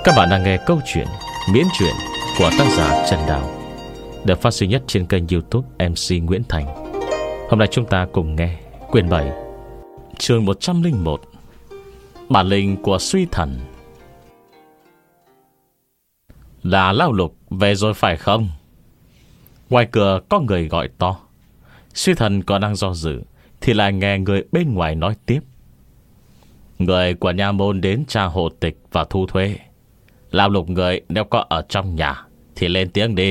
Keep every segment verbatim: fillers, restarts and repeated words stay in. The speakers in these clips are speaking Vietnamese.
Các bạn đang nghe câu chuyện miễn truyện của tác giả Trần Đào, được phát sinh nhất trên kênh YouTube em xê Nguyễn Thành. Hôm nay chúng ta cùng nghe quyển bảy, chương một trăm lẻ một, Bản lĩnh của suy thần. Là Lão Lục về rồi phải không? Ngoài cửa có người gọi to. Suy thần còn đang do dự thì lại nghe người bên ngoài nói tiếp: người của nha môn đến tra hộ tịch và thu thuế. Lão Lục người nếu có ở trong nhà thì lên tiếng đi.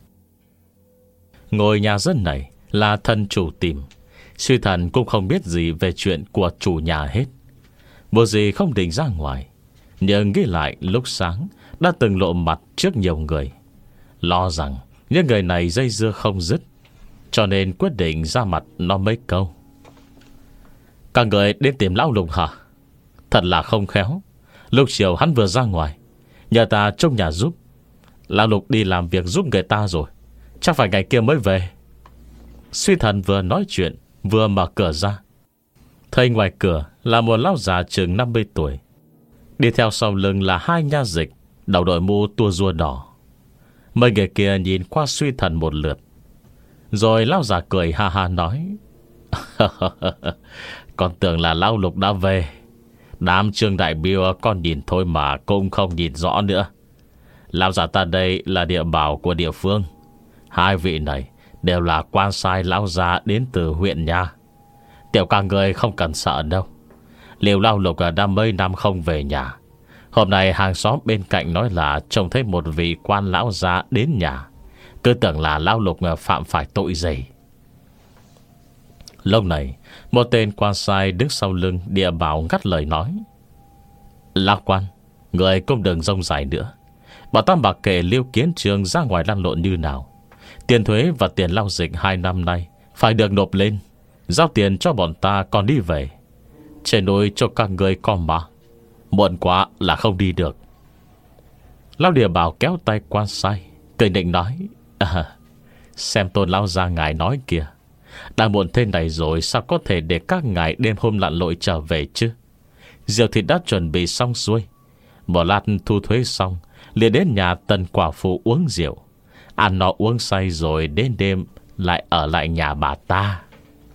Ngôi nhà dân này là thân chủ tìm. Suy thần cũng không biết gì về chuyện của chủ nhà hết. Bộ gì không định ra ngoài, nhưng nghĩ lại lúc sáng đã từng lộ mặt trước nhiều người, lo rằng những người này dây dưa không dứt, cho nên quyết định ra mặt nói mấy câu. Các người đến tìm Lão Lục hả? Thật là không khéo. Lúc chiều hắn vừa ra ngoài nhờ ta trông nhà giúp. Lão Lục đi làm việc giúp người ta rồi, chắc phải ngày kia mới về. Suy thần vừa nói chuyện vừa mở cửa ra, thấy ngoài cửa là một lão già chừng năm mươi tuổi. Đi theo sau lưng là hai nha dịch đầu đội mũ tua rua đỏ. Mấy người kia nhìn qua suy thần một lượt, rồi lão già cười ha ha nói: con tưởng là Lão Lục đã về. Đám Trương đại biểu con nhìn thôi mà cũng không nhìn rõ nữa. Lão già ta đây là địa bảo của địa phương. Hai vị này đều là quan sai lão già đến từ huyện nhà. Tiểu ca người không cần sợ đâu. Liệu Lão Lục đã mấy năm không về nhà. Hôm nay hàng xóm bên cạnh nói là trông thấy một vị quan lão già đến nhà, cứ tưởng là Lão Lục phạm phải tội gì. Lúc này một tên quan sai đứng sau lưng địa bảo ngắt lời nói: Lão quan, người cũng đừng rông dài nữa. Bảo ta mặc kệ Liêu Kiến Trường ra ngoài lăn lộn như nào, tiền thuế và tiền lao dịch hai năm nay phải được nộp lên. Giao tiền cho bọn ta còn đi về. Trên núi cho các người con mà, muộn quá là không đi được. Lão địa bảo kéo tay quan sai, cười định nói: à, xem tôn lão gia ngài nói kìa, đã muộn thế này rồi, sao có thể để các ngài đêm hôm lặn lội trở về chứ? Rượu thì đã chuẩn bị xong xuôi. Một lát thu thuế xong liền đến nhà tần quả phụ uống rượu, ăn nó uống say, rồi đến đêm lại ở lại nhà bà ta.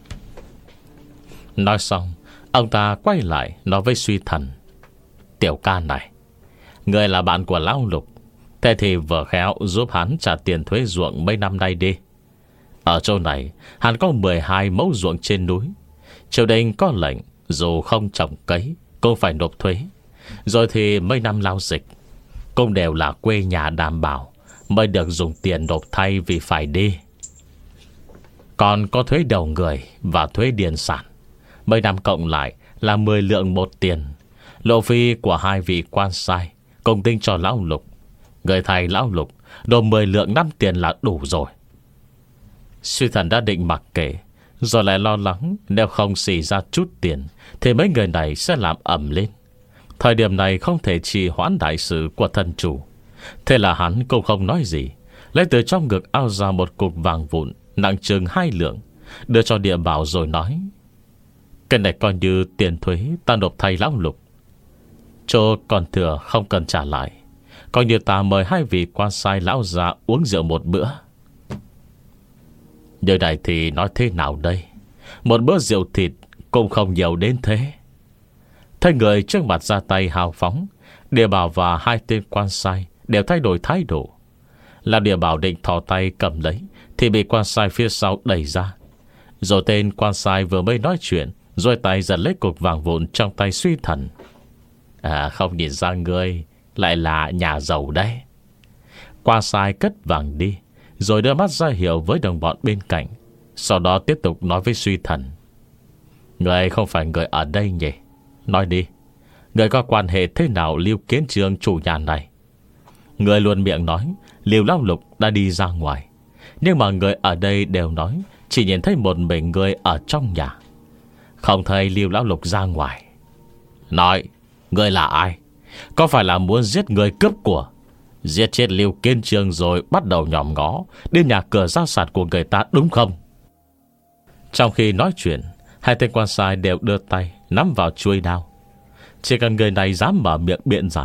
Nói xong, ông ta quay lại nói với suy thần: Tiểu ca này, người là bạn của Lão Lục, thế thì vừa khéo giúp hắn trả tiền thuế ruộng mấy năm nay đi. Ở chỗ này hắn có mười hai mẫu ruộng trên núi. Triều đình có lệnh dù không trồng cấy cũng phải nộp thuế. Rồi thì mấy năm lao dịch cũng đều là quê nhà đảm bảo mới được dùng tiền nộp thay vì phải đi. Còn có thuế đầu người và thuế điền sản, mấy năm cộng lại là mười lượng một tiền. Lộ phí của hai vị quan sai cùng tinh cho Lão Lục. Người thầy Lão Lục đổ mười lượng năm tiền là đủ rồi. Suy thần đã định mặc kệ, rồi lại lo lắng nếu không xì ra chút tiền thì mấy người này sẽ làm ầm lên. Thời điểm này không thể trì hoãn đại sự của thân chủ. Thế là hắn cũng không nói gì, lấy từ trong ngực ao ra một cục vàng vụn nặng chừng hai lượng, đưa cho địa bảo rồi nói: cái này coi như tiền thuế ta nộp thay Lão Lục. Chỗ còn thừa không cần trả lại, coi như ta mời hai vị quan sai lão già uống rượu một bữa. Nơi này thì nói thế nào đây? Một bữa rượu thịt cũng không nhiều đến thế. Thấy người trước mặt ra tay hào phóng, địa bảo và hai tên quan sai đều thay đổi thái độ. Làm địa bảo định thò tay cầm lấy thì bị quan sai phía sau đẩy ra. Rồi tên quan sai vừa mới nói chuyện, rồi tay giật lấy cục vàng vụn trong tay suy thần. À, không nhìn ra ngươi lại là nhà giàu đấy. Quan sai cất vàng đi, rồi đưa mắt ra hiệu với đồng bọn bên cạnh. Sau đó tiếp tục nói với suy thần: người không phải người ở đây nhỉ? Nói đi, người có quan hệ thế nào Liêu Kiến Trường chủ nhà này? Người luôn miệng nói Liêu Lão Lục đã đi ra ngoài, nhưng mà người ở đây đều nói chỉ nhìn thấy một mình người ở trong nhà, không thấy Liêu Lão Lục ra ngoài. Nói, người là ai? Có phải là muốn giết người cướp của, giết chết Liêu Kiến Trường rồi bắt đầu nhòm ngó đến nhà cửa gia sản của người ta đúng không? Trong khi nói chuyện, hai tên quan sai đều đưa tay nắm vào chuôi đao. Chỉ cần người này dám mở miệng biện giải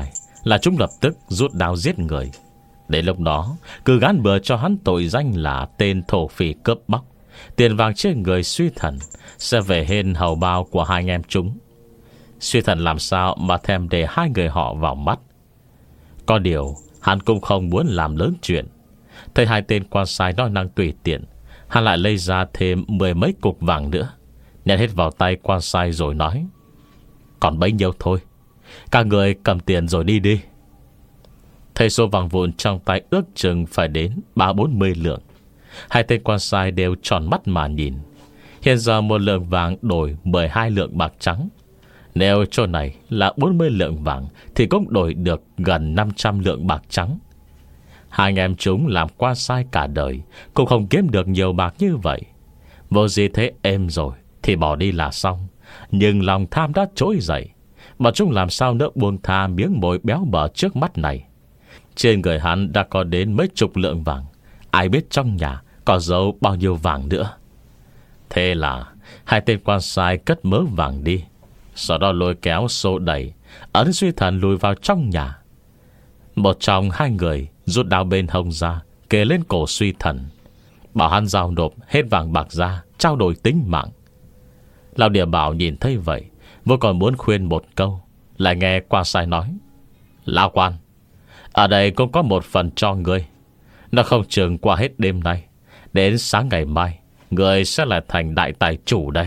là chúng lập tức rút đao giết người. Đến lúc đó cứ gán bừa cho hắn tội danh là tên thổ phỉ cướp bóc. Tiền vàng trên người Suy Thần sẽ về hên hầu bao của hai anh em chúng. Suy Thần làm sao mà thèm để hai người họ vào mắt. Có điều hắn cũng không muốn làm lớn chuyện. Thấy hai tên quan sai nói năng tùy tiện, hắn lại lấy ra thêm mười mấy cục vàng nữa, nhét hết vào tay quan sai rồi nói: còn bấy nhiêu thôi, các người cầm tiền rồi đi đi. Thấy số vàng vụn trong tay ước chừng phải đến ba bốn mươi lượng. Hai tên quan sai đều tròn mắt mà nhìn. Hiện giờ một lượng vàng đổi mười hai lượng bạc trắng. Nếu chỗ này là bốn mươi lượng vàng thì cũng đổi được gần năm trăm lượng bạc trắng. Hai anh em chúng làm quan sai cả đời cũng không kiếm được nhiều bạc như vậy. Vô gì thế êm rồi thì bỏ đi là xong. Nhưng lòng tham đã trỗi dậy, mà chúng làm sao nỡ buông tha miếng mồi béo bở trước mắt này. Trên người hắn đã có đến mấy chục lượng vàng, ai biết trong nhà có giấu bao nhiêu vàng nữa. Thế là hai tên quan sai cất mớ vàng đi, sau đó lôi kéo xô đẩy, ấn Suy Thần lùi vào trong nhà. Một trong hai người rút đao bên hông ra, kề lên cổ Suy Thần, bảo hắn giao nộp hết vàng bạc ra, trao đổi tính mạng. Lão Địa Bảo nhìn thấy vậy, vô còn muốn khuyên một câu, lại nghe quan sai nói: lão quan, ở đây cũng có một phần cho ngươi. Nó không chừng qua hết đêm nay, đến sáng ngày mai ngươi sẽ là thành đại tài chủ đấy.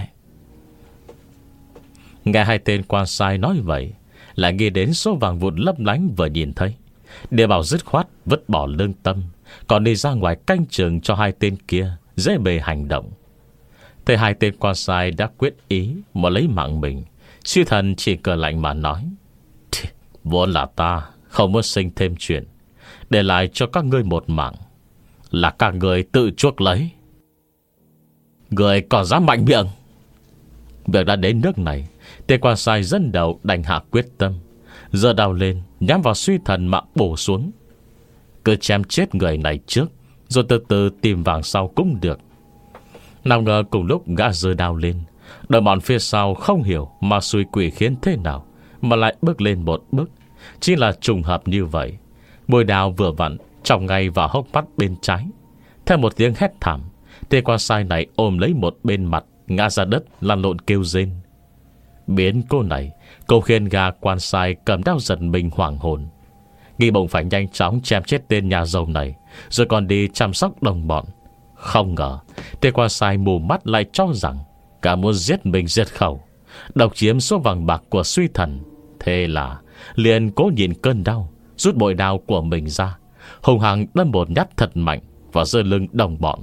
Nghe hai tên quan sai nói vậy, lại nghĩ đến số vàng vụn lấp lánh vừa nhìn thấy. Địa Bảo dứt khoát vứt bỏ lương tâm, còn đi ra ngoài canh chừng cho hai tên kia dễ bề hành động. Thế hai tên quan sai đã quyết ý mà lấy mạng mình, Suy Thần chỉ cười lạnh mà nói: vốn là ta không muốn sinh thêm chuyện, để lại cho các ngươi một mạng, là các ngươi tự chuốc lấy. Người còn dám mạnh miệng. Việc đã đến nước này, tên quan sai dẫn đầu đành hạ quyết tâm, giơ đao lên nhắm vào Suy Thần mà bổ xuống. Cứ chém chết người này trước, rồi từ từ tìm vàng sau cũng được. Nào ngờ cùng lúc gã giơ đao lên, đội bọn phía sau không hiểu mà xui quỷ khiến thế nào mà lại bước lên một bước. Chỉ là trùng hợp như vậy, mũi đao vừa vặn chọc ngay vào hốc mắt bên trái. Theo một tiếng hét thảm, tên quan sai này ôm lấy một bên mặt, ngã ra đất lăn lộn kêu rên. Biến cô này cô khiến gã quan sai cầm đao giật mình hoảng hồn, nghĩ bụng phải nhanh chóng chém chết tên nhà giàu này, rồi còn đi chăm sóc đồng bọn. Không ngờ tên quan sai mù mắt lại cho rằng cả muốn giết mình diệt khẩu, độc chiếm số vàng bạc của Suy Thần. Thế là liền cố nhịn cơn đau, rút bội đao của mình ra, hùng hăng đâm một nhát thật mạnh vào giơ lưng đồng bọn.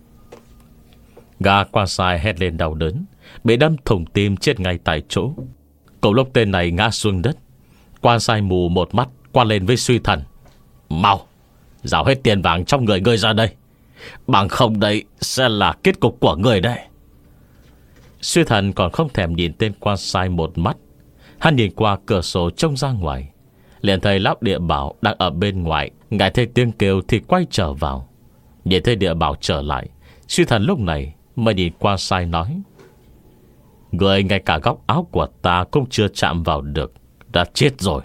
Gã quan sai hét lên đau đớn, bị đâm thủng tim chết ngay tại chỗ. Cùng lúc tên này ngã xuống đất, quan sai mù một mắt quan lên với Suy Thần: mau giao hết tiền vàng trong người ngươi ra đây, bằng không đây sẽ là kết cục của người đây. Suy Thần còn không thèm nhìn tên quan sai một mắt. Hắn nhìn qua cửa sổ trông ra ngoài, liền thấy lão Địa Bảo đang ở bên ngoài. Ngài thấy tiếng kêu thì quay trở vào. Nhìn thấy Địa Bảo trở lại, Suy Thần lúc này mới nhìn quan sai nói: người ngay cả góc áo của ta cũng chưa chạm vào được, đã chết rồi.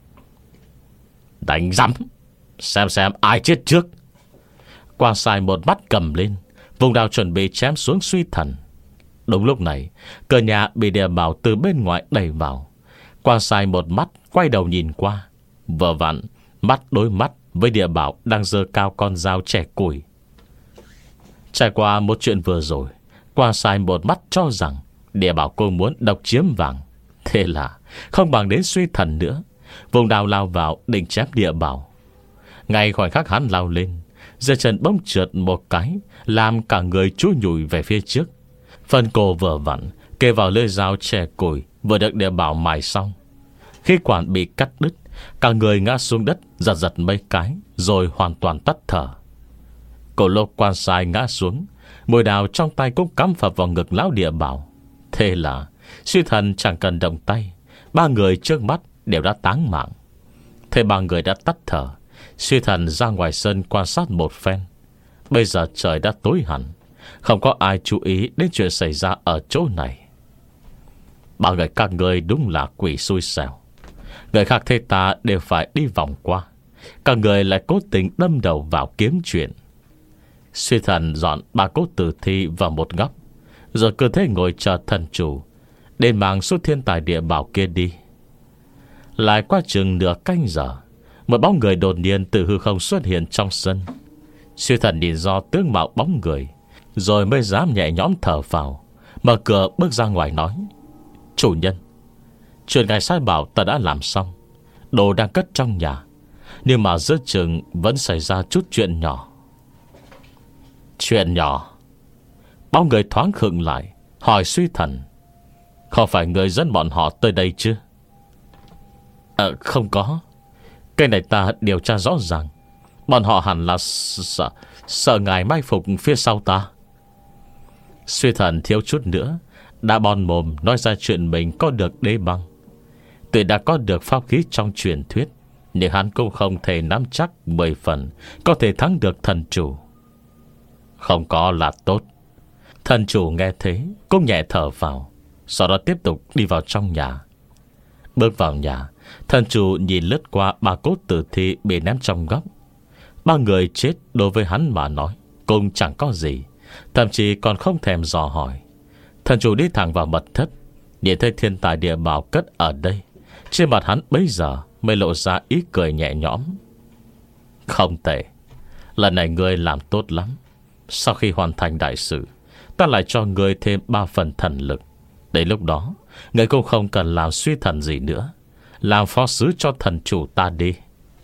Đánh rắm, xem xem ai chết trước. Quan sai một mắt cầm lên, vùng đao chuẩn bị chém xuống Suy Thần. Đúng lúc này, cửa nhà bị Địa Bảo từ bên ngoài đẩy vào. Quan sai một mắt quay đầu nhìn qua, vừa vặn mắt đối mắt với Địa Bảo đang giơ cao con dao chẻ củi. Trải qua một chuyện vừa rồi, quan sai một mắt cho rằng Địa Bảo cô muốn độc chiếm vàng. Thế là không bằng đến Suy Thần nữa, vùng đao lao vào định chém Địa Bảo. Ngay khoảnh khắc hắn lao lên, giơ chân bỗng trượt một cái, làm cả người chúi nhùi về phía trước. Phần cổ vừa vặn kề vào lưỡi dao chẻ củi vừa được Địa Bảo mài xong. Khi quản bị cắt đứt, cả người ngã xuống đất giật giật mấy cái, rồi hoàn toàn tắt thở. Cổ lô quan sai ngã xuống, mũi đao trong tay cũng cắm phập vào ngực lão Địa Bảo. Thế là Suy Thần chẳng cần động tay, ba người trước mắt đều đã táng mạng. Thế ba người đã tắt thở, Suy Thần ra ngoài sân quan sát một phen. Bây giờ trời đã tối hẳn, không có ai chú ý đến chuyện xảy ra ở chỗ này. Ba người các người đúng là quỷ xui xẻo. Người khác thấy ta đều phải đi vòng qua, cả người lại cố tình đâm đầu vào kiếm chuyện. Suy thần dọn ba cốt tử thi vào một góc, rồi cứ thế ngồi chờ thần chủ đến mang số thiên tài địa bảo kia đi. Lại qua chừng nửa canh giờ, một bóng người đột nhiên từ hư không xuất hiện trong sân. Suy thần nhìn do tướng mạo bóng người, rồi mới dám nhẹ nhõm thở vào, mở cửa bước ra ngoài nói: Chủ nhân, chuyện ngài sai bảo ta đã làm xong, đồ đang cất trong nhà, nhưng mà giữa chừng vẫn xảy ra chút chuyện nhỏ. Chuyện nhỏ? Bao người thoáng khựng lại, hỏi Suy thần: Không phải người dẫn bọn họ tới đây chứ? Ờ không có. Cái này ta điều tra rõ ràng, bọn họ hẳn là sợ, sợ ngài mai phục phía sau ta. Suy thần thiếu chút nữa đã bon mồm nói ra chuyện mình có được đế băng. Tuy đã có được pháp khí trong truyền thuyết, nhưng hắn cũng không thể nắm chắc mười phần có thể thắng được thần chủ. Không có là tốt. Thần chủ nghe thế cũng nhẹ thở vào, sau đó tiếp tục đi vào trong nhà. Bước vào nhà, thần chủ nhìn lướt qua ba cốt tử thi bị ném trong góc. Ba người chết đối với hắn mà nói cũng chẳng có gì, thậm chí còn không thèm dò hỏi. Thần chủ đi thẳng vào mật thất, nhìn thấy thiên tài địa bảo cất ở đây. Trên mặt hắn bấy giờ mới lộ ra ý cười nhẹ nhõm. Không tệ, lần này ngươi làm tốt lắm. Sau khi hoàn thành đại sự, ta lại cho ngươi thêm ba phần thần lực. Đến lúc đó, ngươi cũng không cần làm suy thần gì nữa, làm phó sứ cho thần chủ ta đi.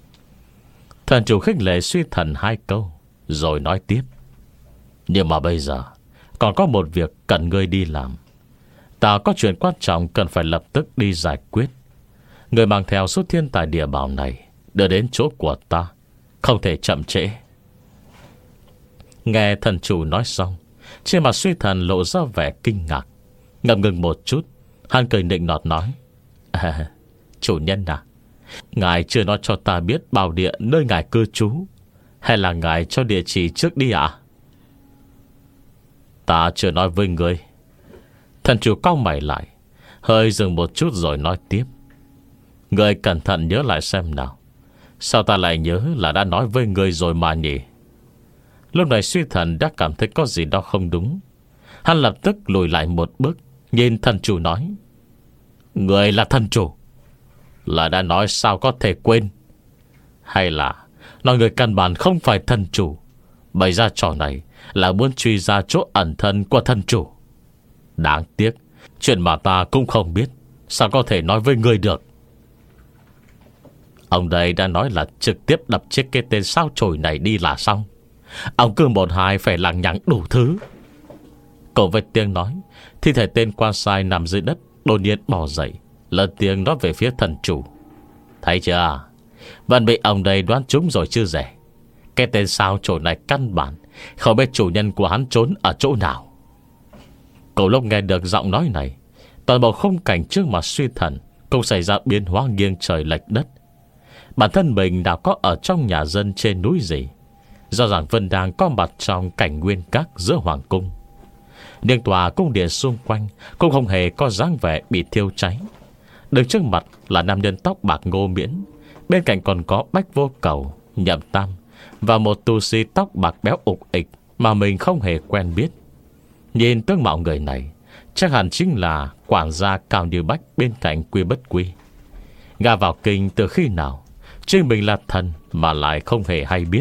Thần chủ khích lệ suy thần hai câu, rồi nói tiếp: Nhưng mà bây giờ còn có một việc cần ngươi đi làm. Ta có chuyện quan trọng cần phải lập tức đi giải quyết. Ngươi mang theo số thiên tài địa bảo này đưa đến chỗ của ta, không thể chậm trễ. Nghe thần chủ nói xong, trên mặt suy thần lộ ra vẻ kinh ngạc. Ngập ngừng một chút, hắn cười nịnh nọt nói: à, Chủ nhân à, ngài chưa nói cho ta biết bảo địa nơi ngài cư trú, hay là ngài cho địa chỉ trước đi ạ? À? Ta chưa nói với ngươi. Thần chủ cau mày lại, hơi dừng một chút rồi nói tiếp: Ngươi cẩn thận nhớ lại xem nào. Sao ta lại nhớ là đã nói với ngươi rồi mà nhỉ? Lúc này suy thần đã cảm thấy có gì đó không đúng. Hắn lập tức lùi lại một bước, nhìn thần chủ nói: Ngươi là thần chủ, là đã nói sao có thể quên? Hay là nói người căn bản không phải thần chủ, bày ra trò này là muốn truy ra chỗ ẩn thân của thần chủ? Đáng tiếc, chuyện mà ta cũng không biết, sao có thể nói với ngươi được? Ông đây đã nói là trực tiếp đập chết cái tên sao chổi này đi là xong. Ông cứ một hai phải lằng nhằng đủ thứ. Cổ với tiếng nói, thi thể tên quan sai nằm dưới đất đột nhiên bò dậy, lớn tiếng nói về phía thần chủ: Thấy chưa, vẫn bị ông đây đoán trúng rồi chứ rẻ. Cái tên sao chổi này căn bản không biết chủ nhân của hắn trốn ở chỗ nào. Cổ lúc nghe được giọng nói này, toàn bộ khung cảnh trước mặt suy thần cũng xảy ra biến hóa nghiêng trời lệch đất. Bản thân mình nào có ở trong nhà dân trên núi gì, rõ ràng Vân đang có mặt trong cảnh nguyên các giữa hoàng cung. Nhưng tòa cung điện xung quanh cũng không hề có dáng vẻ bị thiêu cháy. Đứng trước mặt là nam nhân tóc bạc Ngô Miễn, bên cạnh còn có Bách Vô Cầu, Nhậm Tam và một tu sĩ tóc bạc béo ục ịch mà mình không hề quen biết. Nhìn tướng mạo người này, chắc hẳn chính là quản gia Cao Như Bách bên cạnh Quy Bất Quy. Gà vào kinh từ khi nào chính mình là thần mà lại không hề hay biết.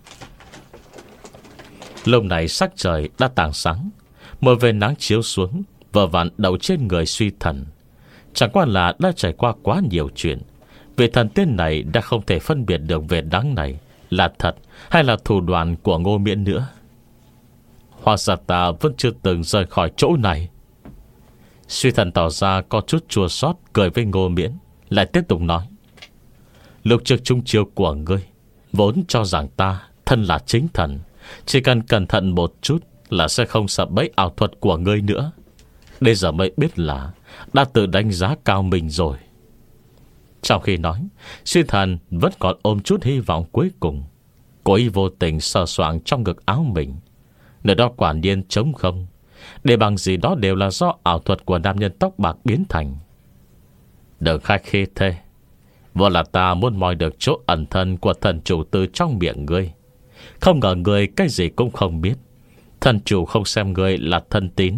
Lúc này sắc trời đã tảng sáng, một vệt nắng chiếu xuống vờ vặn đầu trên người suy thần. Chẳng qua là đã trải qua quá nhiều chuyện, vị thần tiên này đã không thể phân biệt được vệt nắng này là thật hay là thủ đoạn của Ngô Miễn nữa. Hoặc giả ta vẫn chưa từng rời khỏi chỗ này. Suy thần tỏ ra có chút chua xót, cười với Ngô Miễn, lại tiếp tục nói: Lúc trước trung chiêu của ngươi vốn cho rằng ta thân là chính thần, chỉ cần cẩn thận một chút là sẽ không sợ bẫy ảo thuật của ngươi nữa. Bây giờ mới biết là đã tự đánh giá cao mình rồi. Trong khi nói, suy thần vẫn còn ôm chút hy vọng cuối cùng. Cô ấy vô tình sờ soạng trong ngực áo mình, nơi đó quả nhiên trống không, để bằng gì đó đều là do ảo thuật của nam nhân tóc bạc biến thành. Đừng khách khí thế, Vô là ta muốn moi được chỗ ẩn thân của thần chủ từ trong miệng ngươi. Không ngờ ngươi cái gì cũng không biết. Thần chủ không xem ngươi là thân tín.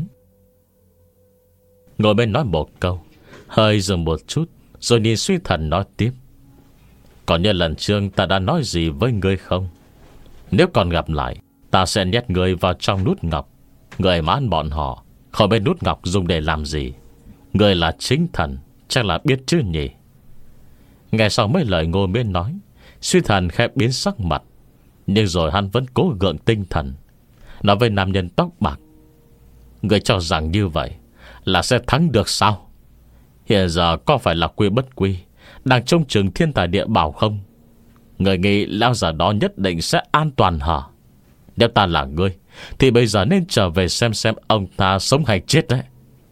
Ngồi bên nói một câu, hơi dừng một chút, rồi nhìn Suy Thần nói tiếp. Còn như lần trước ta đã nói gì với ngươi không? Nếu còn gặp lại, ta sẽ nhét ngươi vào trong nút ngọc. Ngươi mãn bọn họ, không biết nút ngọc dùng để làm gì. Ngươi là chính thần, chắc là biết chứ nhỉ? Nghe sau mấy lời Ngô Miễn nói, Suy Thần khẽ biến sắc mặt. Nhưng rồi hắn vẫn cố gượng tinh thần, nói với nam nhân tóc bạc. Ngươi cho rằng như vậy là sẽ thắng được sao? Hiện giờ có phải là Quy Bất Quy đang trông chừng thiên tài địa bảo không? Người nghĩ lão già đó nhất định sẽ an toàn hả? Nếu ta là ngươi thì bây giờ nên trở về xem xem ông ta sống hay chết đấy.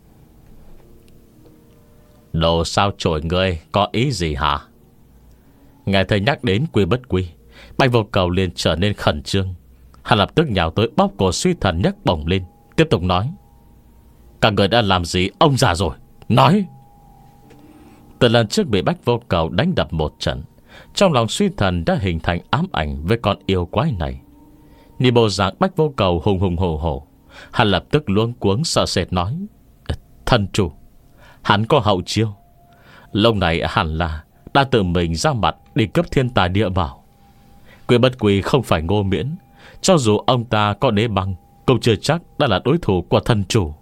Đồ sao chổi ngươi có ý gì hả? Nghe thầy nhắc đến Quy Bất Quy, Bạch Vô Cầu liền trở nên khẩn trương. Hắn lập tức nhào tới bóp cổ Suy Thần nhấc bổng lên, tiếp tục nói. Các người đã làm gì ông già rồi? Nói! Từ lần trước bị Bạch Vô Cầu đánh đập một trận, trong lòng Suy Thần đã hình thành ám ảnh với con yêu quái này. Nhìn bộ dạng Bạch Vô Cầu hùng hùng hổ hổ, hắn lập tức luống cuống sợ sệt nói. Thần chủ, hắn có hậu chiêu. Lúc này hẳn là đã tự mình ra mặt đi cướp thiên tài địa bảo. Quy Bất Quy không phải Ngô Miễn. Cho dù ông ta có đế băng, cũng chưa chắc đã là đối thủ của thần chủ.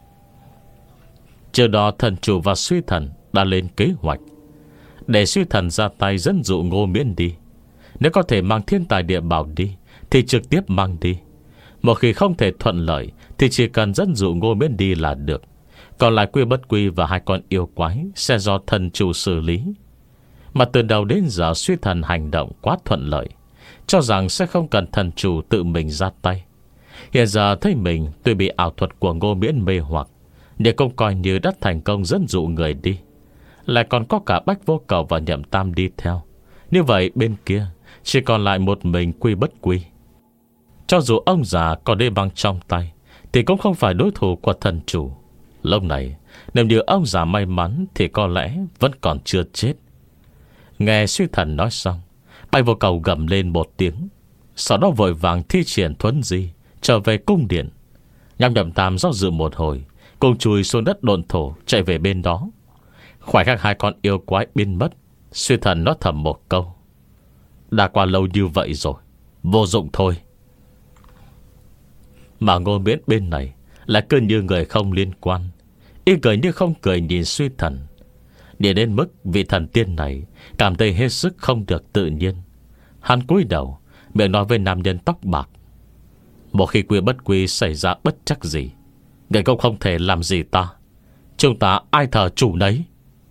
Trước đó thần chủ và Suy Thần đã lên kế hoạch để Suy Thần ra tay dẫn dụ Ngô Miễn đi. Nếu có thể mang thiên tài địa bảo đi thì trực tiếp mang đi. Một khi không thể thuận lợi thì chỉ cần dẫn dụ Ngô Miễn đi là được. Còn lại Quy Bất Quy và hai con yêu quái sẽ do thần chủ xử lý. Mà từ đầu đến giờ Suy Thần hành động quá thuận lợi, cho rằng sẽ không cần thần chủ tự mình ra tay. Hiện giờ thấy mình tuy bị ảo thuật của Ngô Miễn mê hoặc, nhưng cũng coi như đã thành công dẫn dụ người đi. Lại còn có cả Bách Vô Cầu và Nhậm Tam đi theo. Như vậy bên kia chỉ còn lại một mình Quy Bất Quy. Cho dù ông già có đế băng trong tay thì cũng không phải đối thủ của thần chủ. Lúc này nếu như ông già may mắn thì có lẽ vẫn còn chưa chết. Nghe Suy Thần nói xong, Bạch Vô Cầu gầm lên một tiếng, sau đó vội vàng thi triển thuấn di trở về cung điện. Nhằm Nhậm Tam do dự một hồi, cùng chùi xuống đất độn thổ chạy về bên đó. Khoảnh khắc hai con yêu quái biến mất, Suy Thần nói thầm một câu. Đã qua lâu như vậy rồi, vô dụng thôi. Mà Ngô Miễn bên này là cứ như người không liên quan, y cười như không cười nhìn Suy Thần. Để đến mức vị thần tiên này cảm thấy hết sức không được tự nhiên. Hắn cúi đầu, miệng nói với nam nhân tóc bạc. Một khi Quy Bất Quy xảy ra bất chắc gì, người cũng không thể làm gì ta. Chúng ta ai thờ chủ nấy.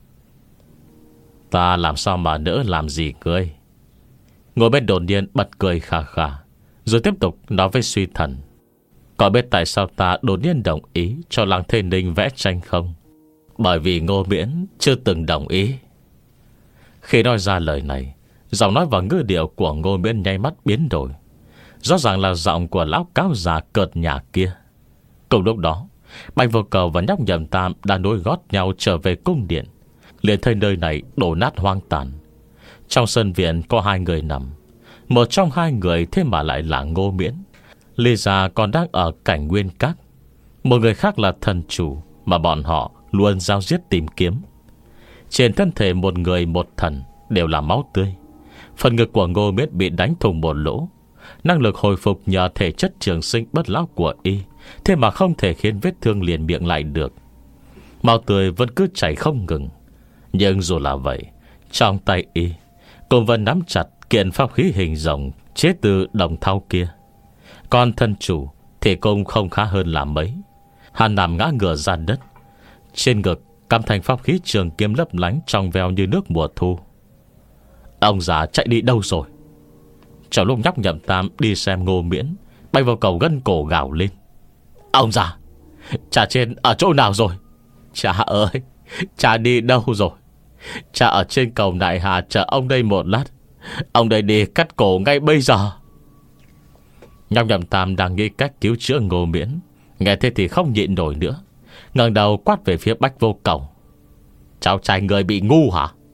Ta làm sao mà nỡ làm gì ngươi? Ngồi bên đột nhiên bật cười khà khà, rồi tiếp tục nói với Suy Thần. Có biết tại sao ta đột nhiên đồng ý cho Lăng Thế Ninh vẽ tranh không? Bởi vì Ngô Miễn chưa từng đồng ý. Khi nói ra lời này, giọng nói và ngữ điệu của Ngô Miễn nháy mắt biến đổi. Rõ ràng là giọng của lão cáo già cợt nhả kia. Cùng lúc đó, Bạch Vô Cầu và nhóc Nhậm Tam đã nối gót nhau trở về cung điện. Liền thấy nơi này đổ nát hoang tàn. Trong sân viện có hai người nằm. Một trong hai người thế mà lại là Ngô Miễn. Lê già còn đang ở cảnh nguyên các. Một người khác là thần chủ mà bọn họ luôn giao giết tìm kiếm. Trên thân thể một người một thần đều là máu tươi. Phần ngực của Ngô Miễn bị đánh thủng một lỗ. Năng lực hồi phục nhờ thể chất trường sinh bất lão của y, thế mà không thể khiến vết thương liền miệng lại được. Máu tươi vẫn cứ chảy không ngừng. Nhưng dù là vậy, trong tay y cũng vẫn nắm chặt kiện pháp khí hình rồng chế từ đồng thau kia. Còn thân chủ thì cũng không khá hơn là mấy. Hắn nằm ngã ngửa ra đất, trên ngực cắm thành pháp khí trường kiếm lấp lánh trong veo như nước mùa thu. Ông già chạy đi đâu rồi? Trong lúc nhóc Nhậm Tam đi xem Ngô Miễn, bay vào cầu gân cổ gào lên. Ông già, cha trên ở chỗ nào rồi? Cha ơi, cha đi đâu rồi? Cha ở trên cầu Đại Hà chờ ông đây một lát. Ông đây đi cắt cổ ngay bây giờ. Nhóc Nhậm Tam đang nghĩ cách cứu chữa Ngô Miễn, nghe thế thì không nhịn nổi nữa, ngẩng đầu quát về phía Bách Vô Cầu. Cháu trai người bị ngu hả?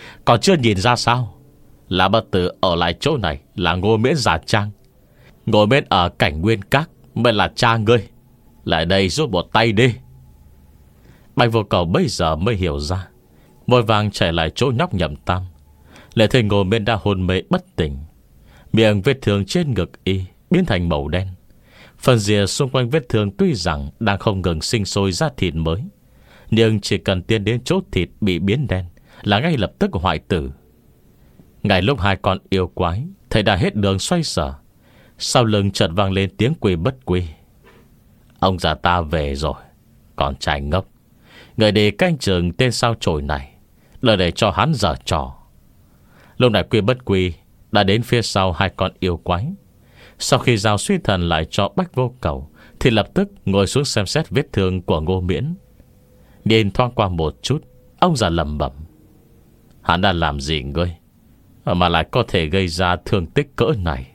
Còn chưa nhìn ra sao? Là bất tử ở lại chỗ này là Ngô Miễn giả trang, Ngô Miễn ở Cảnh Nguyên Các mới là cha ngươi. Lại đây giúp một tay đi. Bạch Vô Cầu bây giờ mới hiểu ra, vội vàng chạy lại chỗ nhóc Nhậm Tam. Lại thấy Ngô Miễn đã hôn mê bất tỉnh, miệng vết thương trên ngực y biến thành màu đen. Phần rìa xung quanh vết thương tuy rằng đang không ngừng sinh sôi ra thịt mới, nhưng chỉ cần tiến đến chỗ thịt bị biến đen là ngay lập tức hoại tử. Ngay lúc hai con yêu quái thấy đã hết đường xoay sở, sau lưng chợt vang lên tiếng quỳ bất quy. Ông già ta về rồi. Còn trai ngốc, người đi canh chừng tên sao chổi này, là để cho hắn giở trò. Lúc này Quy Bất Quy đã đến phía sau hai con yêu quái. Sau khi giao suy thần lại cho Bách Vô Cầu, thì lập tức ngồi xuống xem xét vết thương của Ngô Miễn. Nhìn thoáng qua một chút, ông già lẩm bẩm: hắn đã làm gì ngươi mà lại có thể gây ra thương tích cỡ này?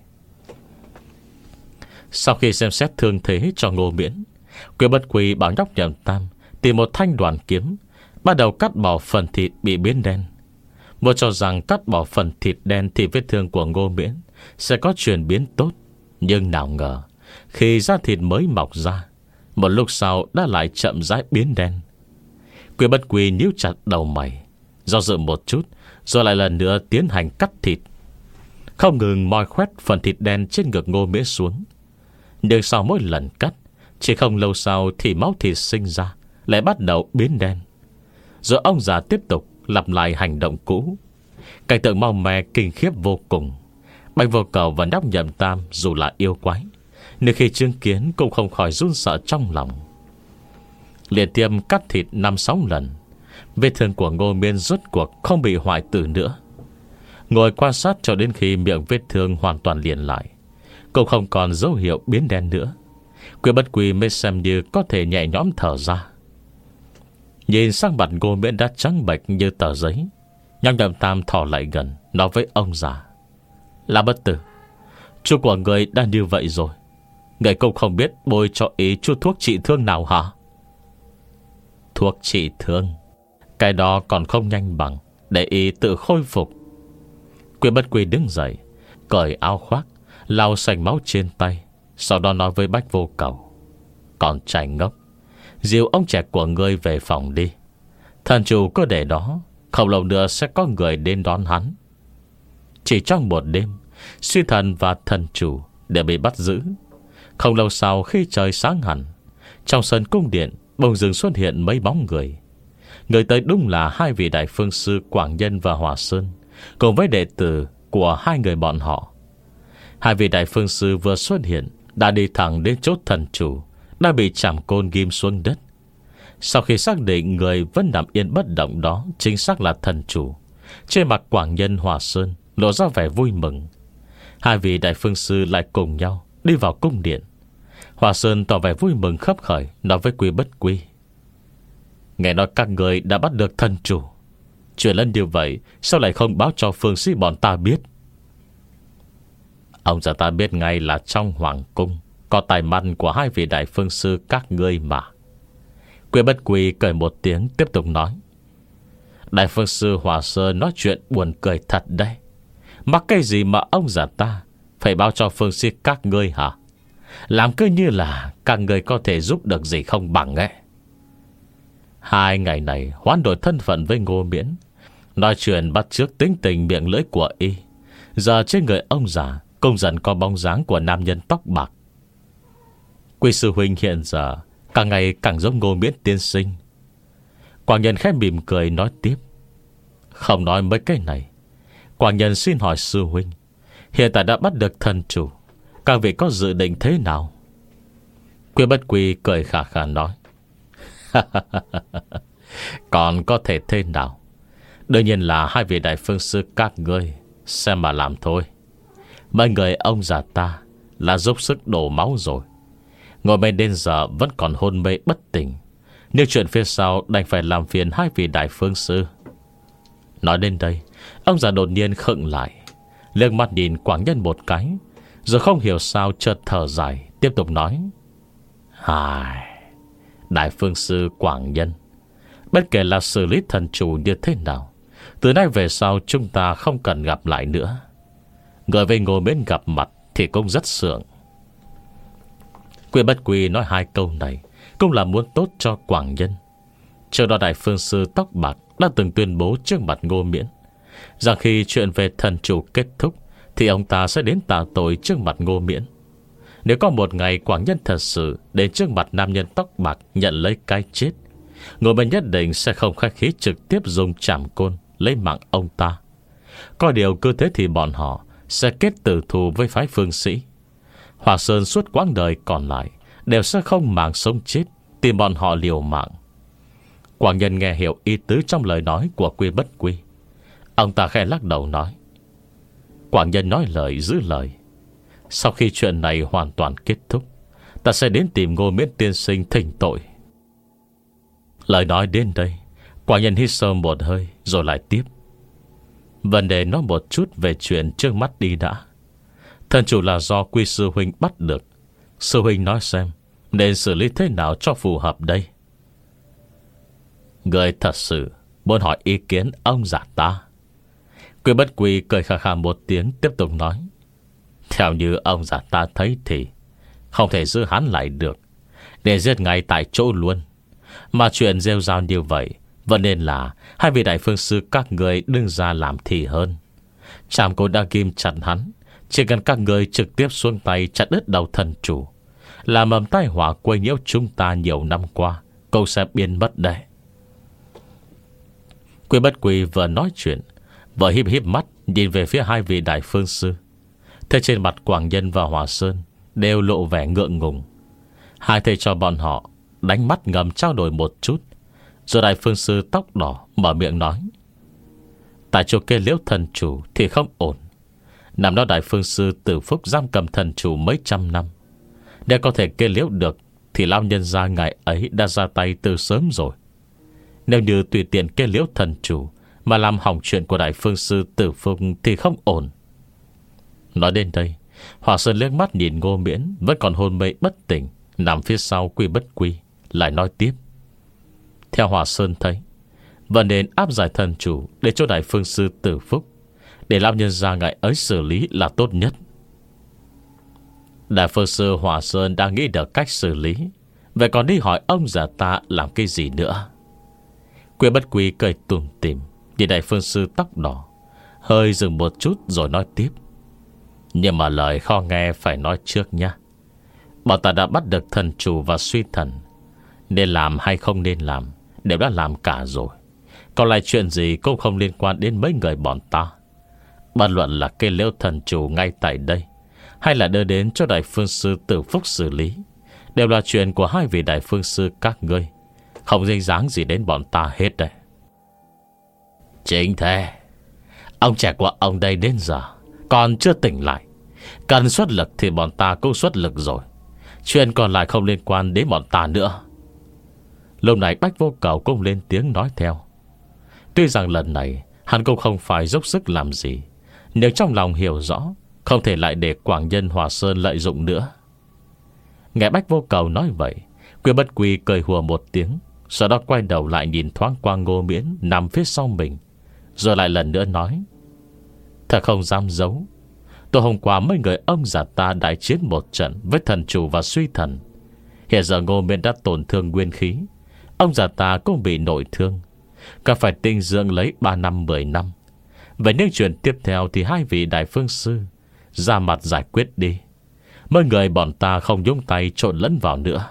Sau khi xem xét thương thế cho Ngô Miễn, Quy Bất Quy bảo nhóc Nhậm Tam tìm một thanh đoàn kiếm, bắt đầu cắt bỏ phần thịt bị biến đen. Một cho rằng cắt bỏ phần thịt đen thì vết thương của Ngô Miễn sẽ có chuyển biến tốt. Nhưng nào ngờ, khi da thịt mới mọc ra, một lúc sau đã lại chậm rãi biến đen. Quy Bất Quy nhíu chặt đầu mày, do dự một chút, rồi lại lần nữa tiến hành cắt thịt, không ngừng moi khoét phần thịt đen trên ngực Ngô Miễn xuống. Nhưng sau mỗi lần cắt, chỉ không lâu sau thì máu thịt sinh ra lại bắt đầu biến đen. Rồi ông già tiếp tục lặp lại hành động cũ. Cảnh tượng mau mè kinh khiếp vô cùng. Bạch Vô Cầu và nhóc Nhậm Tam dù là yêu quái, nhưng khi chứng kiến cũng không khỏi run sợ trong lòng. Liên tiêm cắt thịt năm sáu lần, vết thương của Ngô Miễn rốt cuộc không bị hoại tử nữa. Ngồi quan sát cho đến khi miệng vết thương hoàn toàn liền lại, cũng không còn dấu hiệu biến đen nữa, Quy Bất Quy mới xem như có thể nhẹ nhõm thở ra. Nhìn sang mặt Ngô Miễn đã trắng bệch như tờ giấy, nhóc Nhậm Tam thò lại gần, nói với ông già: là bất tử, chú của người đã như vậy rồi, người cũng không biết bôi cho ý chút thuốc trị thương nào hả? Thuốc trị thương? Cái đó còn không nhanh bằng để ý tự khôi phục. Quy Bất Quy đứng dậy, cởi áo khoác, lau sạch máu trên tay, sau đó nói với Bách Vô Cầu: còn trai ngốc, dìu ông trẻ của ngươi về phòng đi. Thần chủ cứ để đó, không lâu nữa sẽ có người đến đón hắn. Chỉ trong một đêm, suy thần và thần chủ đều bị bắt giữ. Không lâu sau, khi trời sáng hẳn, trong sân cung điện bỗng dưng xuất hiện mấy bóng người. Người tới đúng là hai vị đại phương sư Quảng Nhân và Hòa Sơn, cùng với đệ tử của hai người bọn họ. Hai vị đại phương sư vừa xuất hiện đã đi thẳng đến chốt thần chủ đã bị chảm côn ghim xuống đất. Sau khi xác định người vẫn nằm yên bất động đó chính xác là thần chủ, trên mặt Quảng Nhân Hòa Sơn lộ ra vẻ vui mừng. Hai vị đại phương sư lại cùng nhau đi vào cung điện. Hòa Sơn tỏ vẻ vui mừng khấp khởi, nói với Quy Bất Quy: nghe nói các người đã bắt được thần chủ, chuyện lần như vậy sao lại không báo cho phương sĩ bọn ta biết? Ông già ta biết ngay là trong hoàng cung có tài mắt của hai vị đại phương sư các ngươi mà. Quy Bất Quy cười một tiếng tiếp tục nói: đại phương sư Hòa Sơn nói chuyện buồn cười thật đấy. Mắc cái gì mà ông già ta phải báo cho phương sĩ các ngươi hả? Làm cứ như là các ngươi có thể giúp được gì không bằng ấy. Hai ngày này hoán đổi thân phận với Ngô Miễn, nói chuyện bắt chước tính tình miệng lưỡi của y. Giờ trên người ông già cũng dần có bóng dáng của nam nhân tóc bạc. Quy sư huynh hiện giờ càng ngày càng giống Ngô Miễn tiên sinh. Quảng Nhân khẽ mỉm cười nói tiếp: không nói mấy cái này, Quảng Nhân xin hỏi sư huynh, hiện tại đã bắt được thần chủ, các vị có dự định thế nào? Quy Bất Quy cười khà khà nói: còn có thể thế nào? Đương nhiên là hai vị đại phương sư các ngươi xem mà làm thôi. Mấy người ông già ta là dốc sức đổ máu rồi, ngồi bên đến giờ vẫn còn hôn mê bất tỉnh. Nhưng chuyện phía sau đành phải làm phiền hai vị đại phương sư. Nói đến đây, ông già đột nhiên khựng lại, liếc mắt nhìn Quảng Nhân một cái, rồi không hiểu sao chợt thở dài, tiếp tục nói: hài, đại phương sư Quảng Nhân, bất kể là xử lý thần chủ như thế nào, Từ nay về sau chúng ta không cần gặp lại nữa. Người với Ngô Miễn gặp mặt thì cũng rất sượng. Quy Bất Quy nói hai câu này cũng là muốn tốt cho Quảng Nhân. Trước đó Đại Phương Sư tóc bạc đã từng tuyên bố trước mặt Ngô Miễn rằng khi chuyện về thần chủ kết thúc thì ông ta sẽ đến tạ tội trước mặt Ngô Miễn. Nếu có một ngày Quảng Nhân thật sự đến trước mặt nam nhân tóc bạc nhận lấy cái chết, Ngô Miễn nhất định sẽ không khách khí trực tiếp dùng trảm côn lấy mạng ông ta. Có điều cứ thế thì bọn họ sẽ kết tử thù với phái Phương Sĩ. Hòa Sơn suốt quãng đời còn lại đều sẽ không màng sống chết tìm bọn họ liều mạng. Quảng Nhân nghe hiểu ý tứ trong lời nói của Quy Bất Quy. Ông ta khẽ lắc đầu nói: Quảng Nhân nói lời giữ lời. Sau khi chuyện này hoàn toàn kết thúc, ta sẽ đến tìm Ngô Miễn tiên sinh thỉnh tội. Lời nói đến đây, Quảng Nhân hít sâu một hơi rồi lại tiếp: Vấn đề nói một chút về chuyện trước mắt đi đã. Thần chủ là do Quy sư huynh bắt được. Sư huynh nói xem nên xử lý thế nào cho phù hợp đây. Người thật sự muốn hỏi ý kiến ông giả ta? Quy Bất Quy cười khà khà một tiếng tiếp tục nói: Theo như ông giả ta thấy thì không thể giữ hắn lại được, để giết ngay tại chỗ luôn. Mà chuyện rêu rao như vậy vẫn nên là hai vị đại phương sư các người đứng ra làm thì hơn. Trảm cô đã ghim chặt hắn, chỉ cần các người trực tiếp xuống tay chặt đứt đầu thần chủ, là mầm tai họa quấy nhiễu chúng ta nhiều năm qua cũng sẽ biến mất đây. Quy Bất Quy vừa nói chuyện vừa híp híp mắt nhìn về phía hai vị đại phương sư. Thế trên mặt Quảng Nhân và Hòa Sơn đều lộ vẻ ngượng ngùng. Hai thầy cho bọn họ đánh mắt ngầm trao đổi một chút, rồi đại phương sư tóc đỏ mở miệng nói: Tại chỗ kê liễu thần chủ thì không ổn. Năm đó đại phương sư Tử Phúc giam cầm thần chủ mấy trăm năm. Để có thể kê liễu được thì lão nhân gia ngày ấy đã ra tay từ sớm rồi. Nếu như tùy tiện kê liễu thần chủ mà làm hỏng chuyện của đại phương sư Tử Phúc thì không ổn. Nói đến đây, Hòa Sơn liếc mắt nhìn Ngô Miễn vẫn còn hôn mê bất tỉnh nằm phía sau Quy Bất Quy, lại nói tiếp: Theo Hòa Sơn thấy, vẫn nên áp giải thần chủ để cho đại phương sư Tử Phúc, để lão nhân gia ngày ấy xử lý là tốt nhất. Đại phương sư Hòa Sơn đang nghĩ được cách xử lý, vậy còn đi hỏi ông già ta làm cái gì nữa? Quy Bất Quy cười tủm tỉm nhìn đại phương sư tóc đỏ, hơi dừng một chút rồi nói tiếp: Nhưng mà lời khó nghe phải nói trước nha. Bọn ta đã bắt được thần chủ và suy thần, nên làm hay không nên làm đều đã làm cả rồi. Còn lại chuyện gì cũng không liên quan đến mấy người bọn ta. Bất luận là cây liễu thần chủ ngay tại đây, hay là đưa đến cho đại phương sư Tử Phúc xử lý, đều là chuyện của hai vị đại phương sư các ngươi, không dính dáng gì đến bọn ta hết đây. Chính thế, ông trẻ của ông đây đến giờ còn chưa tỉnh lại. Cần xuất lực thì bọn ta cũng xuất lực rồi. Chuyện còn lại không liên quan đến bọn ta nữa. Lúc này Bách Vô Cầu cũng lên tiếng nói theo. Tuy rằng lần này hắn cũng không phải dốc sức làm gì, nhưng trong lòng hiểu rõ không thể lại để Quảng Nhân Hòa Sơn lợi dụng nữa. Nghe Bách Vô Cầu nói vậy, Quy Bất Quy cười hùa một tiếng, sau đó quay đầu lại nhìn thoáng qua Ngô Miễn nằm phía sau mình, rồi lại lần nữa nói: Thật không dám giấu, tối hôm qua mấy người ông già ta đại chiến một trận với thần chủ và suy thần. Hiện giờ Ngô Miễn đã tổn thương nguyên khí, ông già ta cũng bị nội thương, cần phải tinh dưỡng lấy ba năm mười năm. Vậy nên chuyện tiếp theo thì hai vị đại phương sư ra mặt giải quyết đi. Mấy người bọn ta không nhúng tay trộn lẫn vào nữa.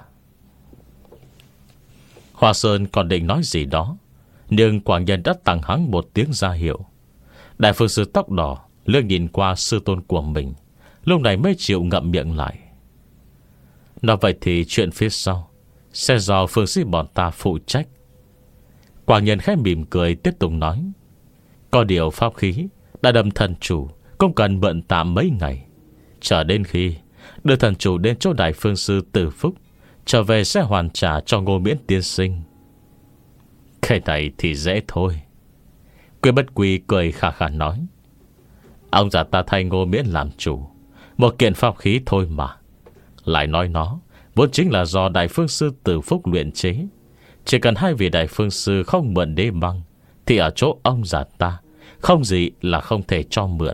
Hoa Sơn còn định nói gì đó, nhưng Quảng Nhân đã tặng hắn một tiếng ra hiệu. Đại phương sư tóc đỏ lương nhìn qua sư tôn của mình, lúc này mới chịu ngậm miệng lại. Nói vậy thì chuyện phía sau sẽ do phương sĩ bọn ta phụ trách. Quảng Nhân khẽ mỉm cười tiếp tục nói: Có điều pháp khí đã đâm thần chủ cũng cần mượn tạm mấy ngày. Chờ đến khi đưa thần chủ đến chỗ đại phương sư Tử Phúc, trở về sẽ hoàn trả cho Ngô Miễn tiên sinh. Cái này thì dễ thôi. Quy Bất Quy cười khà khà nói: Ông già ta thay Ngô Miễn làm chủ một kiện pháp khí thôi mà. Lại nói nó vốn chính là do đại phương sư Tử Phúc luyện chế. Chỉ cần hai vị đại phương sư không mượn đế băng thì ở chỗ ông già ta không gì là không thể cho mượn.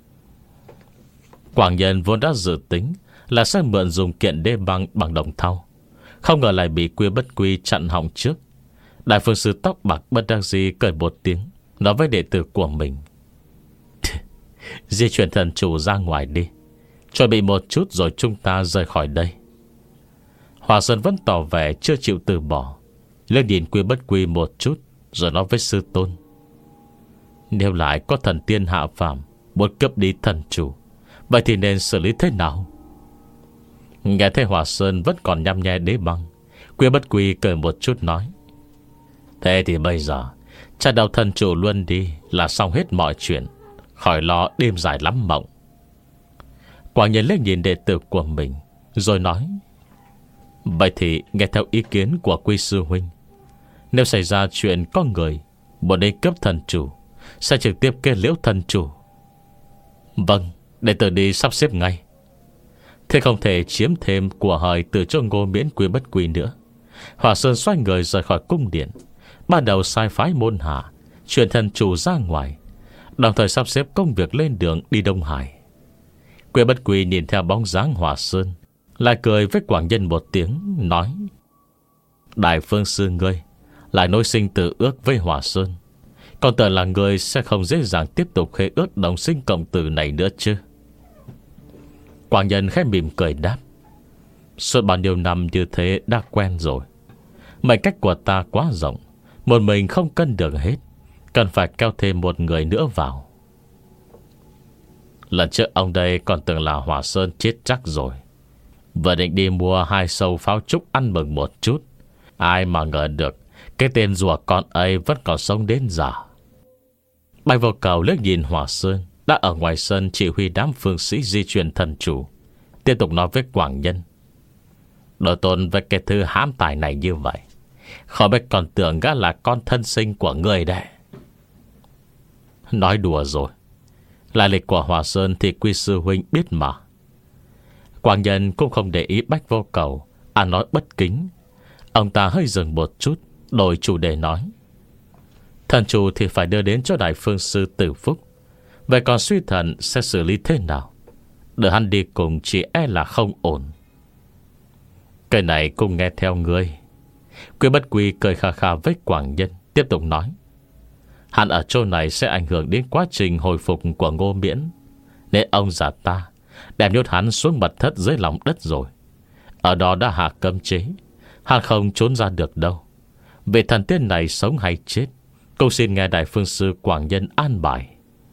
Quảng Nhân vốn đã dự tính là sẽ mượn dùng kiện đê băng bằng đồng thau, không ngờ lại bị Quy Bất Quy chặn họng trước. Đại phương sư tóc bạc bất đắc dĩ cười một tiếng, nói với đệ tử của mình: di chuyển thần chủ ra ngoài đi, chuẩn bị một chút rồi chúng ta rời khỏi đây. Hòa Sơn vẫn tỏ vẻ chưa chịu từ bỏ, lên nhìn Quy Bất Quy một chút rồi nói với sư tôn: nếu lại có thần tiên hạ phàm muốn cướp đi thần chủ, vậy thì nên xử lý thế nào? Nghe thấy Hòa Sơn vẫn còn nhăm nhe đế băng, Quy Bất Quy cười một chút nói: thế thì bây giờ chặt đầu thần chủ luôn đi là xong hết mọi chuyện, khỏi lo đêm dài lắm mộng. Quảng Nhân lên nhìn đệ tử của mình rồi nói: vậy thì nghe theo ý kiến của Quy sư huynh, nếu xảy ra chuyện có người muốn đi cướp thần chủ, sẽ trực tiếp kết liễu thần chủ. Vâng, đệ tử đi sắp xếp ngay. Thế không thể chiếm thêm của hời từ chỗ Ngô Miễn Quy Bất Quy nữa. Hỏa Sơn xoay người rời khỏi cung điện, ban đầu sai phái môn hạ chuyển thần chủ ra ngoài, đồng thời sắp xếp công việc lên đường đi Đông Hải. Quy Bất Quy nhìn theo bóng dáng Hỏa Sơn, lại cười với Quảng Nhân một tiếng, nói: đại phương sư ngươi lại nối sinh tử ước với Hỏa Sơn, còn tưởng là ngươi sẽ không dễ dàng tiếp tục khế ước đồng sinh cộng tử này nữa chứ? Quảng Nhân khẽ mỉm cười đáp: suốt bao nhiêu năm như thế đã quen rồi. Mệnh cách của ta quá rộng, một mình không cân được hết, cần phải kéo thêm một người nữa vào. Lần trước ông đây còn tưởng là Hỏa Sơn chết chắc rồi, vừa định đi mua hai sâu pháo trúc ăn mừng một chút, ai mà ngờ được cái tên rùa con ấy vẫn còn sống đến giờ. Bạch Vô Cầu liếc nhìn Hỏa Sơn đã ở ngoài sân chỉ huy đám phương sĩ di chuyển thần chủ, tiếp tục nói với Quảng Nhân: đồ tôn với cái thư hãm tài này như vậy, khỏi biết còn tưởng gã là con thân sinh của người đấy. Nói đùa rồi, lại lịch của Hỏa Sơn thì Quy sư huynh biết mà. Quảng Nhân cũng không để ý Bạch Vô Cầu à nói bất kính. Ông ta hơi dừng một chút, đổi chủ đề nói: thần chủ thì phải đưa đến cho đại phương sư Tử Phúc, vậy còn suy thần sẽ xử lý thế nào? Đợi hắn đi cùng chỉ e là không ổn. Cái này cũng nghe theo ngươi. Quy Bất Quy cười khà khà với Quảng Nhân, tiếp tục nói: hắn ở chỗ này sẽ ảnh hưởng đến quá trình hồi phục của Ngô Miễn, nên ông già ta đem nhốt hắn xuống mật thất dưới lòng đất rồi. Ở đó đã hạ cấm chế, hắn không trốn ra được đâu. Về thần tiên này sống hay chết, câu xin nghe đại phương sư Quảng Nhân an bài.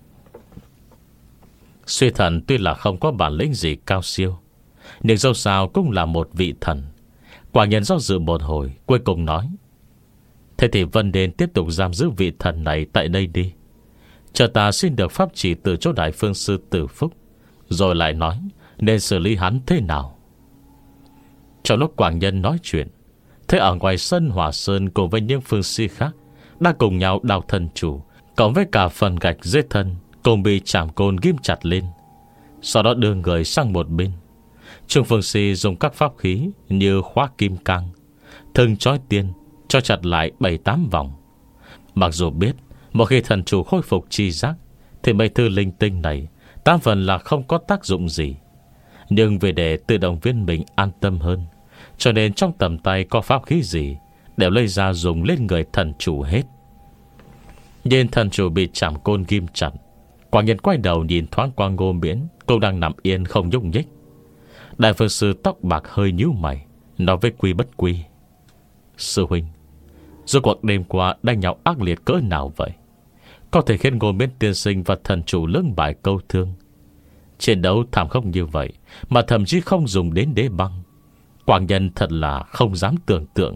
Suy thần tuy là không có bản lĩnh gì cao siêu, nhưng dẫu sao cũng là một vị thần. Quảng Nhân do dự một hồi, cuối cùng nói: thế thì Vân nên tiếp tục giam giữ vị thần này tại đây đi, chờ ta xin được pháp chỉ từ chỗ đại phương sư Tử Phúc, rồi lại nói nên xử lý hắn thế nào. Trong lúc Quảng Nhân nói chuyện, thế ở ngoài sân Hỏa Sơn cùng với những phương sĩ khác đã cùng nhau đào thần chủ, cộng với cả phần gạch dưới thân cùng bị chạm côn ghim chặt lên, sau đó đưa người sang một bên. Trương phương sĩ dùng các pháp khí như khóa kim cang, thừng trói tiên cho chặt lại bảy tám vòng. Mặc dù biết một khi thần chủ khôi phục chi giác thì mấy thư linh tinh này tám phần là không có tác dụng gì, nhưng vì để tự động viên mình an tâm hơn, cho nên trong tầm tay có pháp khí gì đều lấy ra dùng lên người thần chủ hết. Nhìn thần chủ bị chạm côn ghim chặt, Quảng Nhân quay đầu nhìn thoáng qua Ngô Miễn cũng đang nằm yên không nhúc nhích. Đại phương sư tóc bạc hơi nhíu mày, nói với Quy Bất Quy: sư huynh, rốt cuộc đêm qua đánh nhau ác liệt cỡ nào vậy? Có thể khiến Ngô Miễn tiên sinh và thần chủ lưỡng bại câu thương. Chiến đấu thảm khốc như vậy mà thậm chí không dùng đến đế băng, Quảng Nhân thật là không dám tưởng tượng.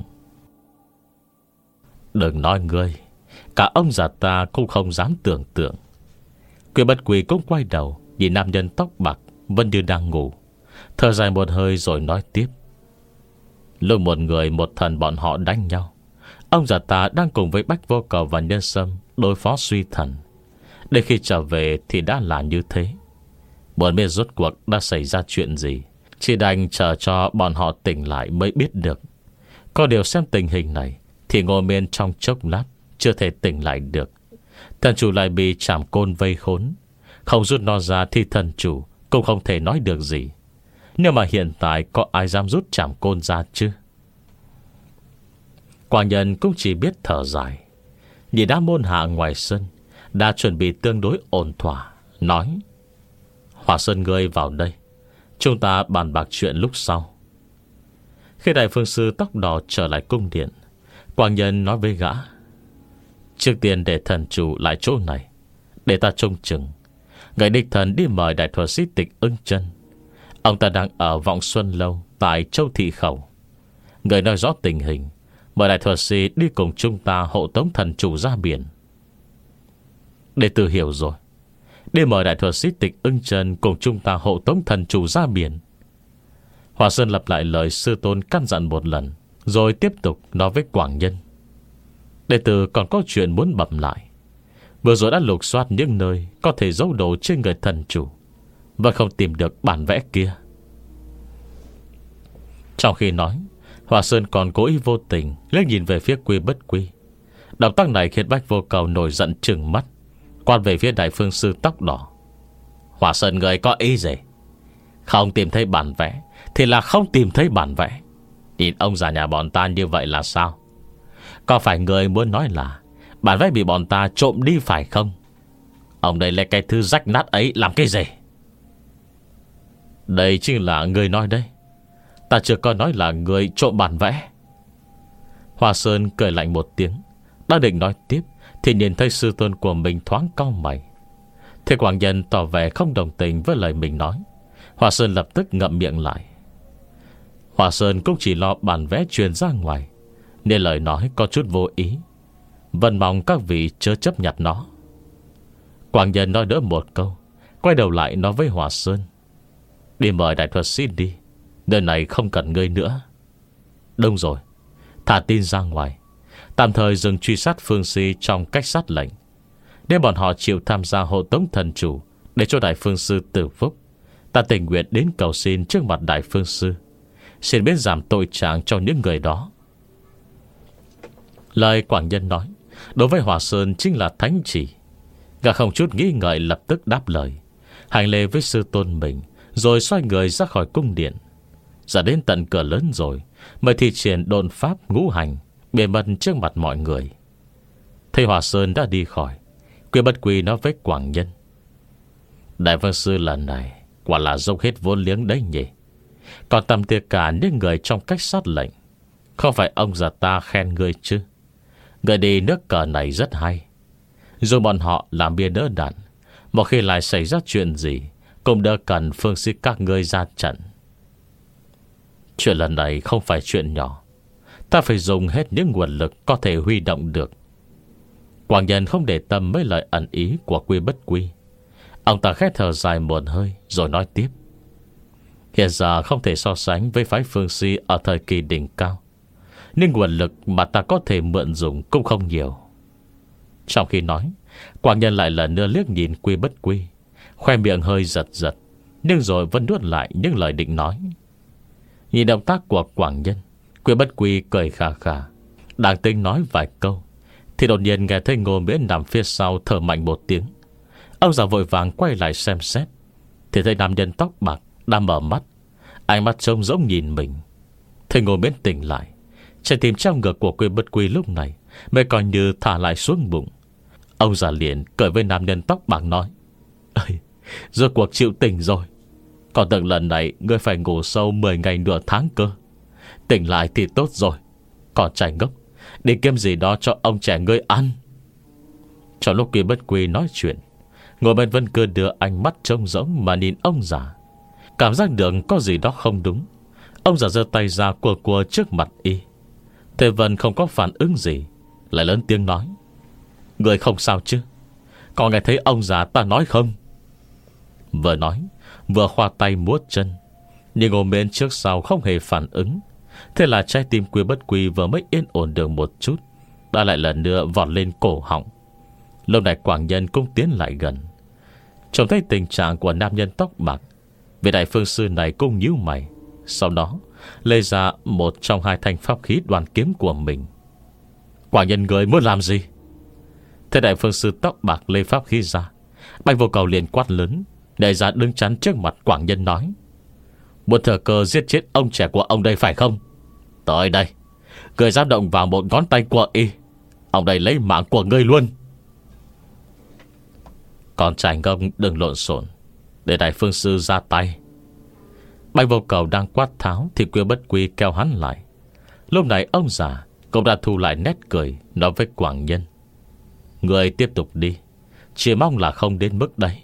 Đừng nói ngươi, cả ông già ta cũng không dám tưởng tượng. Quy Bất Quy cũng quay đầu nhìn nam nhân tóc bạc vẫn như đang ngủ, thở dài một hơi rồi nói tiếp: lúc một người một thần bọn họ đánh nhau, ông già ta đang cùng với Bách Vô Cầu và Nhân Sâm đối phó suy thần. Đến khi trở về thì đã là như thế. Muốn biết rốt cuộc đã xảy ra chuyện gì, chỉ đành chờ cho bọn họ tỉnh lại mới biết được. Có điều xem tình hình này thì Ngô Miễn trong chốc lát chưa thể tỉnh lại được. Thần chủ lại bị trảm côn vây khốn, không rút nó ra thì thần chủ cũng không thể nói được gì. Nhưng mà hiện tại có ai dám rút trảm côn ra chứ? Quang Nhân cũng chỉ biết thở dài, nhìn đám môn hạ ngoài sân đã chuẩn bị tương đối ổn thỏa, nói: Hỏa Sơn ngươi vào đây, chúng ta bàn bạc chuyện lúc sau. Khi đại phương sư tóc đỏ trở lại cung điện, Quang Nhân nói với gã: Trước tiên để thần chủ lại chỗ này, để ta trông chừng. Người đích thần đi mời đại thuật sĩ Tịch Ưng Chân. Ông ta đang ở Vọng Xuân Lâu tại Châu Thị Khẩu. Người nói rõ tình hình, mời đại thuật sĩ đi cùng chúng ta hộ tống thần chủ ra biển. Đệ tử hiểu rồi. Đi mời đại thuật sĩ Tịch Ưng Chân cùng chúng ta hộ tống thần chủ ra biển. Hòa Sơn lặp lại lời sư tôn căn dặn một lần, rồi tiếp tục nói với Quảng Nhân: Đệ tử còn có chuyện muốn bẩm lại. Vừa rồi đã lục soát những nơi có thể giấu đồ trên người thần chủ, và không tìm được bản vẽ kia. Trong khi nói, Hòa Sơn còn cố ý vô tình liếc nhìn về phía Quy Bất Quy. Động tác này khiến Bách Vô Cầu nổi giận trừng mắt, quan về phía đại phương sư tóc đỏ: Hòa Sơn người có ý gì? Không tìm thấy bản vẽ thì là không tìm thấy bản vẽ. Nhìn ông già nhà bọn ta như vậy là sao? Có phải người muốn nói là bản vẽ bị bọn ta trộm đi phải không? Ông đây lấy cái thứ rách nát ấy làm cái gì? Đây chính là người nói đấy. Ta chưa có nói là người trộm bản vẽ. Hoa Sơn cười lạnh một tiếng, đã định nói tiếp thì nhìn thấy sư tôn của mình thoáng cau mày. Thế Quảng Nhân tỏ vẻ không đồng tình với lời mình nói. Hoa Sơn lập tức ngậm miệng lại. Hoa Sơn cũng chỉ lo bản vẽ truyền ra ngoài, nên lời nói có chút vô ý, vẫn mong các vị chớ chấp nhặt nó. Quảng Nhân nói đỡ một câu, quay đầu lại nói với Hoa Sơn: Đi mời đại thuật sĩ đi, nơi này không cần ngươi nữa. Đúng rồi, thả tin ra ngoài, tạm thời dừng truy sát phương si trong cách sát lệnh. Nếu bọn họ chịu tham gia hộ tống thần chủ để cho đại phương sư tử phúc, ta tình nguyện đến cầu xin trước mặt đại phương sư, xin miễn giảm tội trạng cho những người đó. Lời Quảng Nhân nói đối với Hòa Sơn chính là thánh chỉ. Gã không chút nghĩ ngợi lập tức đáp lời, hành lễ với sư tôn mình, rồi xoay người ra khỏi cung điện. Ra đến tận cửa lớn rồi mới thi triển độn pháp ngũ hành, bề mật trước mặt mọi người. Thấy Hòa Sơn đã đi khỏi, Quy Bất Quy nói với Quảng Nhân: Đại phương sư lần này quả là dốc hết vốn liếng đấy nhỉ. Còn tầm tiệc cả những người trong cách sát lệnh, không phải ông già ta khen ngươi chứ? Người đi nước cờ này rất hay. Dù bọn họ làm bia đỡ đạn, một khi lại xảy ra chuyện gì cũng đỡ cần phương sĩ các ngươi ra trận. Chuyện lần này không phải chuyện nhỏ, ta phải dùng hết những nguồn lực có thể huy động được. Quảng Nhân không để tâm mấy lời ẩn ý của Quy Bất Quy. Ông ta khẽ thở dài một hơi rồi nói tiếp: Hiện giờ không thể so sánh với phái phương si ở thời kỳ đỉnh cao, nhưng nguồn lực mà ta có thể mượn dùng cũng không nhiều. Trong khi nói, Quảng Nhân lại lần nữa liếc nhìn Quy Bất Quy, khoe miệng hơi giật giật, nhưng rồi vẫn nuốt lại những lời định nói. Nhìn động tác của Quảng Nhân, Quy Bất Quy cười khà khà, đang tính nói vài câu thì đột nhiên nghe thấy Ngô Miễn nằm phía sau thở mạnh một tiếng. Ông già vội vàng quay lại xem xét, thì thấy nam nhân tóc bạc đang mở mắt, ánh mắt trông giống nhìn mình. Thấy Ngô Miễn tỉnh lại, trái tim trong ngực của Quy Bất Quy lúc này mới coi như thả lại xuống bụng. Ông già liền cười với nam nhân tóc bạc nói: Ây, rốt cuộc chịu tỉnh rồi. Còn tưởng lần này ngươi phải ngủ sâu mười ngày nửa tháng cơ. Tỉnh lại thì tốt rồi. Còn trai ngốc, đi kiếm gì đó cho ông trẻ ngươi ăn. Trong lúc Quy Bất Quy nói chuyện, Ngô Bên Vân cứ đưa ánh mắt trông rỗng mà nhìn ông già, cảm giác được có gì đó không đúng. Ông già giơ tay ra cua cua trước mặt y. Thế Vân không có phản ứng gì, lại lớn tiếng nói: Người không sao chứ? Có nghe thấy ông già ta nói không? Vừa nói vừa khoa tay múa chân, nhưng Ngô Miễn trước sau không hề phản ứng. Thế là trái tim Quy Bất Quy vừa mới yên ổn được một chút, đã lại lần nữa vọt lên cổ họng. Lúc này Quảng Nhân cũng tiến lại gần, trông thấy tình trạng của nam nhân tóc bạc, vị đại phương sư này cũng nhíu mày. Sau đó lấy ra một trong hai thanh pháp khí đoàn kiếm của mình. Quảng Nhân người muốn làm gì? Thế đại phương sư tóc bạc lê pháp khí ra, Bạch Vô Cầu liền quát lớn, để ra đứng chắn trước mặt Quảng Nhân nói: muốn thừa cơ giết chết ông trẻ của ông đây phải không? Tới đây, người dám động vào một ngón tay của y, ông đây lấy mạng của ngươi luôn. Còn trai ngông đừng lộn xộn, để đại phương sư ra tay. Bạch Vô Cầu đang quát tháo thì Quy Bất Quy kéo hắn lại. Lúc này ông già cũng đã thu lại nét cười, nói với Quảng Nhân: người tiếp tục đi, chỉ mong là không đến mức đấy.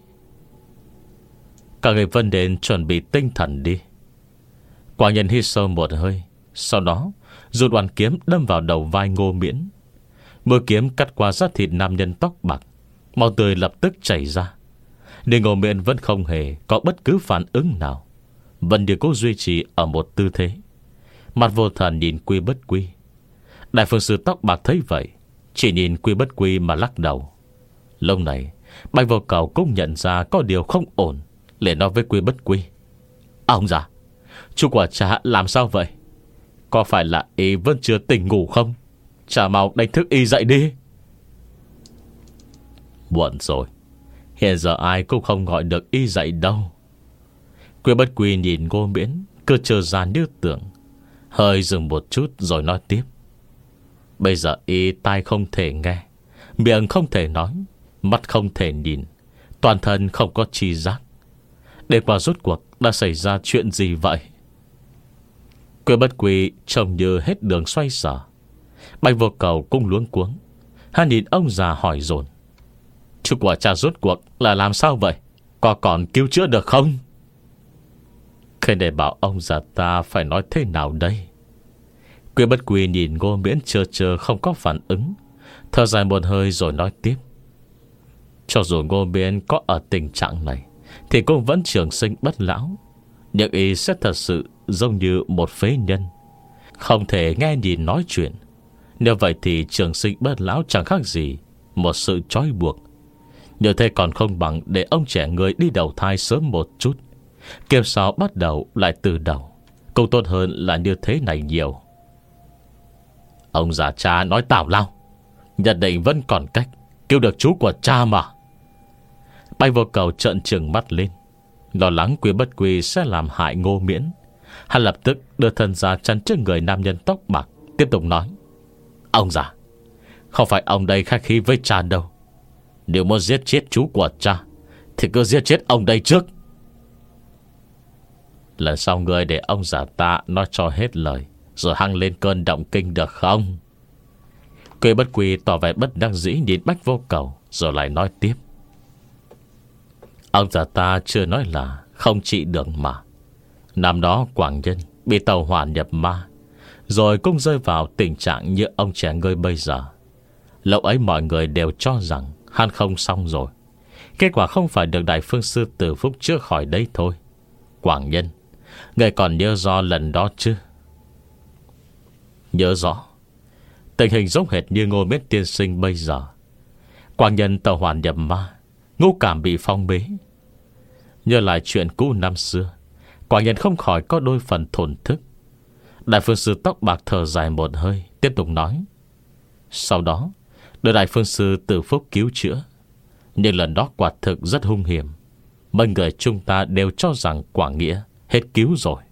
Cả người Vân Đền chuẩn bị tinh thần đi. Quảng Nhân hít sâu một hơi, sau đó rút oan kiếm đâm vào đầu vai Ngô Miễn. Mũi kiếm cắt qua da thịt nam nhân tóc bạc, máu tươi lập tức chảy ra. Nhưng Ngô Miễn vẫn không hề có bất cứ phản ứng nào, vẫn như cố duy trì ở một tư thế, mặt vô thần nhìn Quy Bất Quy. Đại phương sư tóc bạc thấy vậy, chỉ nhìn Quy Bất Quy mà lắc đầu. Lúc này Bạch Vô Cầu cũng nhận ra có điều không ổn, liền nói với Quy Bất Quy: ông già, chú của cha làm sao vậy? Có phải là y vẫn chưa tỉnh ngủ không? Cha mau đánh thức y dậy đi. Muộn rồi, hiện giờ ai cũng không gọi được y dậy đâu. Quy Bất Quy nhìn Ngô Miễn cứ trơ ra như tưởng, hơi dừng một chút rồi nói tiếp: bây giờ y tai không thể nghe, miệng không thể nói, mắt không thể nhìn, toàn thân không có tri giác. Đêm qua rốt cuộc đã xảy ra chuyện gì vậy? Quy Bất Quy trông như hết đường xoay sở. Bạch Vô Cầu cũng luống cuống. Hắn nhìn ông già hỏi dồn: chú của cha rốt cuộc là làm sao vậy? Có còn cứu chữa được không? Khi để bảo ông già ta phải nói thế nào đây? Quy Bất Quy nhìn Ngô Miễn chơ chơ không có phản ứng, thở dài một hơi rồi nói tiếp: cho dù Ngô Miễn có ở tình trạng này thì cũng vẫn trường sinh bất lão, nhưng y sẽ thật sự giống như một phế nhân, không thể nghe nhìn nói chuyện. Nếu vậy thì trường sinh bất lão chẳng khác gì một sự trói buộc. Như thế còn không bằng để ông trẻ người đi đầu thai sớm một chút, kiếp sau bắt đầu lại từ đầu, cũng tốt hơn là như thế này nhiều. Ông già cha nói tào lao, nhất định vẫn còn cách cứu được chú của cha mà. Bạch Vô Cầu trợn trừng mắt lên, lo lắng Quy Bất Quy sẽ làm hại Ngô Miễn. Hắn lập tức đưa thân ra chắn trước người nam nhân tóc bạc, tiếp tục nói: ông già, không phải ông đây khách khí với cha đâu. Nếu muốn giết chết chú của cha thì cứ giết chết ông đây trước. Lần sau người để ông già ta nói cho hết lời, rồi hăng lên cơn động kinh được không? Quy Bất Quy tỏ vẻ bất đắc dĩ nhìn Bạch Vô Cầu, rồi lại nói tiếp: ông già ta chưa nói là không trị được mà. Năm đó Quảng Nhân bị tàu hỏa nhập ma, rồi cũng rơi vào tình trạng như ông trẻ ngươi bây giờ. Lúc ấy mọi người đều cho rằng hắn không xong rồi. Kết quả không phải được đại phương sư Từ Phúc chữa khỏi đấy thôi. Quảng Nhân, ngươi còn nhớ rõ lần đó chứ? Nhớ rõ. Tình hình giống hệt như Ngô Miễn tiên sinh bây giờ. Quảng Nhân tàu hỏa nhập ma, ngũ cảm bị phong bế. Nhớ lại chuyện cũ năm xưa, Quảng Nhân không khỏi có đôi phần thổn thức. Đại phương sư tóc bạc thở dài một hơi, tiếp tục nói: sau đó được đại phương sư Từ Phúc cứu chữa, nhưng lần đó quả thực rất hung hiểm. Mọi người chúng ta đều cho rằng Quảng Nghĩa hết cứu rồi.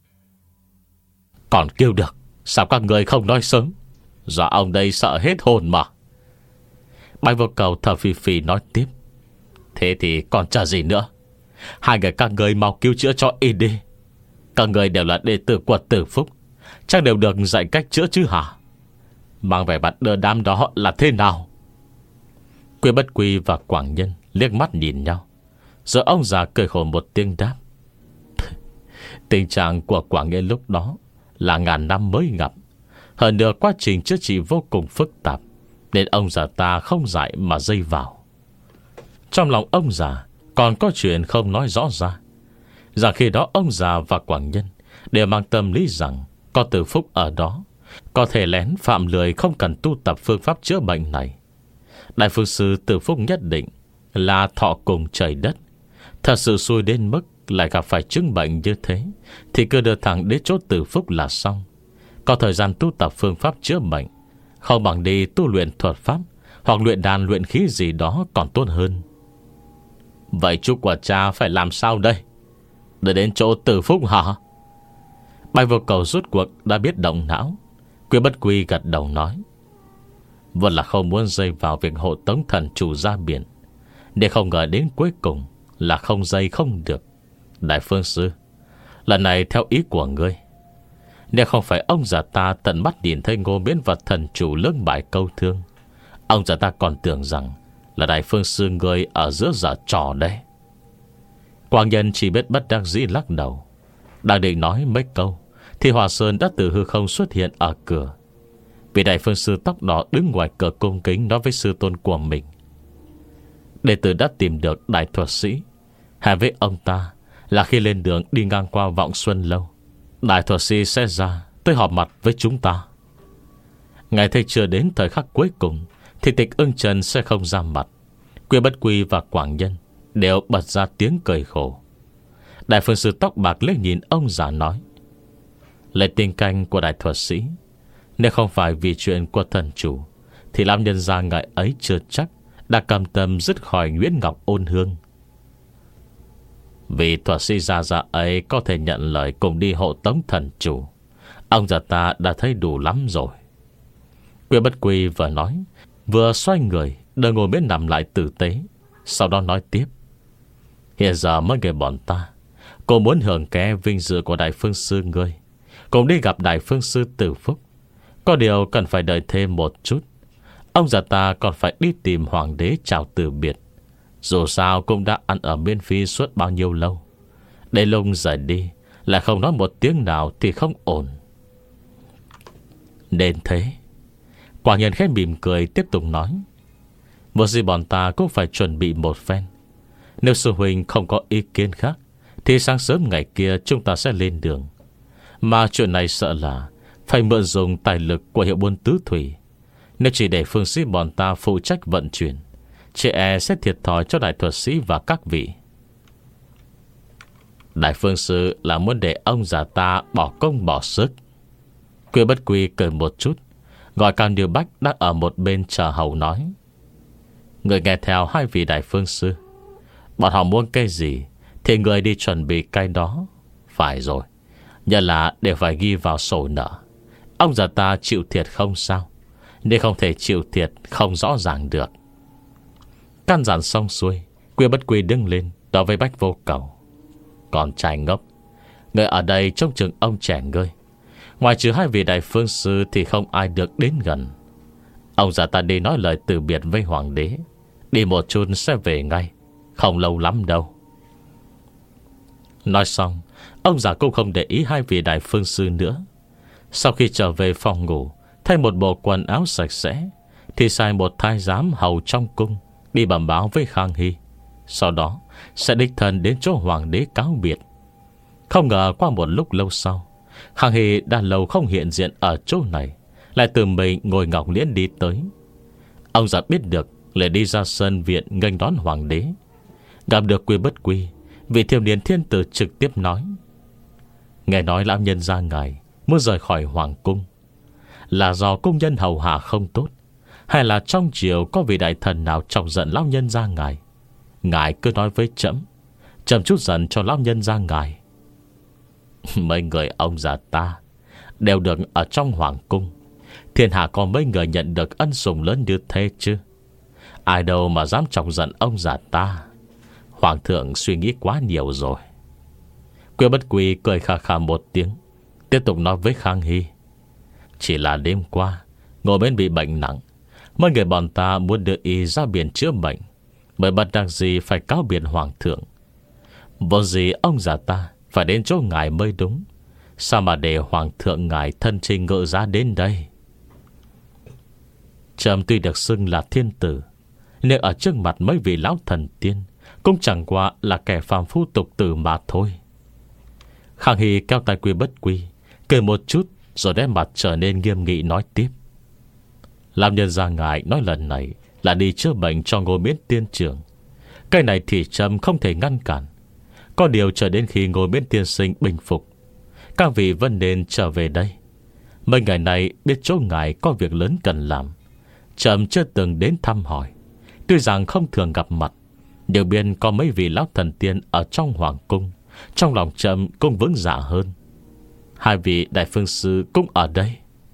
Còn kêu được, sao các người không nói sớm? Do ông đây sợ hết hồn mà. Bạch Vô Cầu thở phì phì nói tiếp: thế thì còn chờ gì nữa? Hai người các người mau cứu chữa cho y đi. Các người đều là đệ tử của Từ Phúc, chắc đều được dạy cách chữa chứ hả? Mang vẻ mặt đưa đám đó là thế nào? Quy Bất Quy và Quảng Nhân liếc mắt nhìn nhau, rồi ông già cười khổ một tiếng đáp: tình trạng của Quảng Nghĩa lúc đó là ngàn năm mới gặp. Hơn nữa quá trình chữa trị vô cùng phức tạp, nên ông già ta không dại mà dây vào. Trong lòng ông già còn có chuyện không nói rõ ra, rằng khi đó ông già và Quảng Nhân đều mang tâm lý rằng có Từ Phúc ở đó, có thể lén phạm lười không cần tu tập phương pháp chữa bệnh này. Đại phương sư Từ Phúc nhất định là thọ cùng trời đất. Thật sự xui đến mức lại gặp phải chứng bệnh như thế, thì cứ đưa thẳng đến chỗ Từ Phúc là xong. Có thời gian tu tập phương pháp chữa bệnh, không bằng đi tu luyện thuật pháp hoặc luyện đàn luyện khí gì đó còn tốt hơn. Vậy chú của cha phải làm sao đây? Để đến chỗ Tử Phúc hả? Bạch Vô Cầu rút cuộc đã biết động não. Quy Bất Quy gật đầu nói: vẫn là không muốn dây vào việc hộ tống thần chủ ra biển, để không ngờ đến cuối cùng là không dây không được. Đại Phương Sư, lần này theo ý của ngươi, nếu không phải ông già ta tận mắt nhìn thấy Ngô Miễn và thần chủ lưỡng bại câu thương, ông già ta còn tưởng rằng là Đại Phương Sư ngươi ở giữa giở trò đấy. Quang Nhân chỉ biết bất đắc dĩ lắc đầu. Đang định nói mấy câu thì Hòa Sơn đã từ hư không xuất hiện ở cửa. Vị Đại Phương Sư tóc đỏ đứng ngoài cửa cung kính nói với sư tôn của mình: đệ tử đã tìm được đại thuật sĩ. Hẹn với ông ta là khi lên đường đi ngang qua Vọng Xuân Lâu, đại thuật sĩ sẽ ra tới họp mặt với chúng ta. Ngày thấy chưa đến thời khắc cuối cùng thì Tịch Ưng Trần sẽ không ra mặt. Quy Bất Quy và Quảng Nhân đều bật ra tiếng cười khổ. Đại Phương Sư tóc bạc liếc nhìn ông già nói: lấy tình canh của đại thuật sĩ, nếu không phải vì chuyện của thần chủ thì lão nhân gia ngài ấy chưa chắc đã cam tâm dứt khỏi Nguyễn Ngọc Ôn Hương. Vì thuật sĩ già già ấy có thể nhận lời cùng đi hộ tống thần chủ, ông già ta đã thấy đủ lắm rồi. Quy Bất Quy vừa nói vừa xoay người đợi Ngô Miễn nằm lại tử tế. Sau đó nói tiếp: hiện giờ mấy người bọn ta cô muốn hưởng ké vinh dự của Đại Phương Sư ngươi, cùng đi gặp Đại Phương Sư Tử Phúc. Có điều cần phải đợi thêm một chút. Ông già ta còn phải đi tìm hoàng đế chào từ biệt. Dù sao cũng đã ăn ở miễn phí suốt bao nhiêu lâu. Để lung rời đi là không nói một tiếng nào thì không ổn. Nên thế. Quảng Nhân khẽ mỉm cười tiếp tục nói: một gì bọn ta cũng phải chuẩn bị một phen. Nếu sư huynh không có ý kiến khác thì sáng sớm ngày kia chúng ta sẽ lên đường. Mà chuyện này sợ là phải mượn dùng tài lực của hiệu buôn tứ thủy. Nếu chỉ để phương sĩ bọn ta phụ trách vận chuyển, chị e sẽ thiệt thòi cho đại thuật sĩ và các vị. Đại Phương Sư là muốn để ông già ta bỏ công bỏ sức. Quy Bất Quy cười một chút, gọi Cao Điều Bách đang ở một bên chờ hầu nói: người nghe theo hai vị Đại Phương Sư, bọn họ muốn cái gì thì người đi chuẩn bị cái đó. Phải rồi, nhờ là đều phải ghi vào sổ nợ. Ông già ta chịu thiệt không sao, nên không thể chịu thiệt không rõ ràng được. Căn dặn xong xuôi, Quy Bất Quy đứng lên nói với Bách Vô Cầu: còn trai ngốc, người ở đây trông chừng ông trẻ ngươi. Ngoài trừ hai vị Đại Phương Sư thì không ai được đến gần. Ông già ta đi nói lời từ biệt với hoàng đế, đi một chút sẽ về ngay, không lâu lắm đâu. Nói xong, ông già cũng không để ý hai vị Đại Phương Sư nữa. Sau khi trở về phòng ngủ, thay một bộ quần áo sạch sẽ, thì sai một thái giám hầu trong cung đi bẩm báo với Khang Hy. Sau đó sẽ đích thân đến chỗ hoàng đế cáo biệt. Không ngờ qua một lúc lâu sau, Khang Hy đã lâu không hiện diện ở chỗ này, lại từ mình ngồi ngọc liễn đi tới. Ông già biết được lại đi ra sân viện nghênh đón hoàng đế. Gặp được Quy Bất Quy, vị thiếu niên thiên tử trực tiếp nói: nghe nói lão nhân gia ngài muốn rời khỏi hoàng cung, là do cung nhân hầu hạ không tốt, hay là trong triều có vị đại thần nào chọc giận lão nhân gia ngài? Ngài cứ nói với trẫm, trẫm chút giận cho lão nhân gia ngài. Mấy người ông già ta đều được ở trong hoàng cung, thiên hạ có mấy người nhận được ân sủng lớn như thế chứ? Ai đâu mà dám chọc giận ông già ta. Hoàng thượng suy nghĩ quá nhiều rồi. Quy Bất Quy cười khà khà một tiếng, tiếp tục nói với Khang Hy: chỉ là đêm qua Ngô Miễn bị bệnh nặng, mấy người bọn ta muốn đưa y ra biển chữa bệnh, bởi bất đắc gì phải cáo biệt hoàng thượng. Vốn gì ông già ta phải đến chỗ ngài mới đúng, sao mà để hoàng thượng ngài thân trình ngự giá đến đây? Trẫm tuy được xưng là thiên tử, nhưng ở trước mặt mấy vị lão thần tiên cũng chẳng qua là kẻ phàm phu tục tử mà thôi. Khang Hy kéo tay Quy Bất Quy, cười một chút rồi đem mặt trở nên nghiêm nghị nói tiếp: làm nhân gia ngài nói lần này là đi chữa bệnh cho Ngô Miễn tiên trưởng. Cái này thì trẫm không thể ngăn cản. Có điều chờ đến khi Ngô Miễn tiên sinh bình phục, các vị vẫn nên trở về đây. Mấy ngày này biết chỗ ngài có việc lớn cần làm, Trầm chưa từng đến thăm hỏi. Tuy rằng không thường gặp mặt, nhưng biên có mấy vị lão thần tiên ở trong hoàng cung, trong lòng Trầm cũng vững dạ hơn. Hai vị đại phương sư cũng ở đây.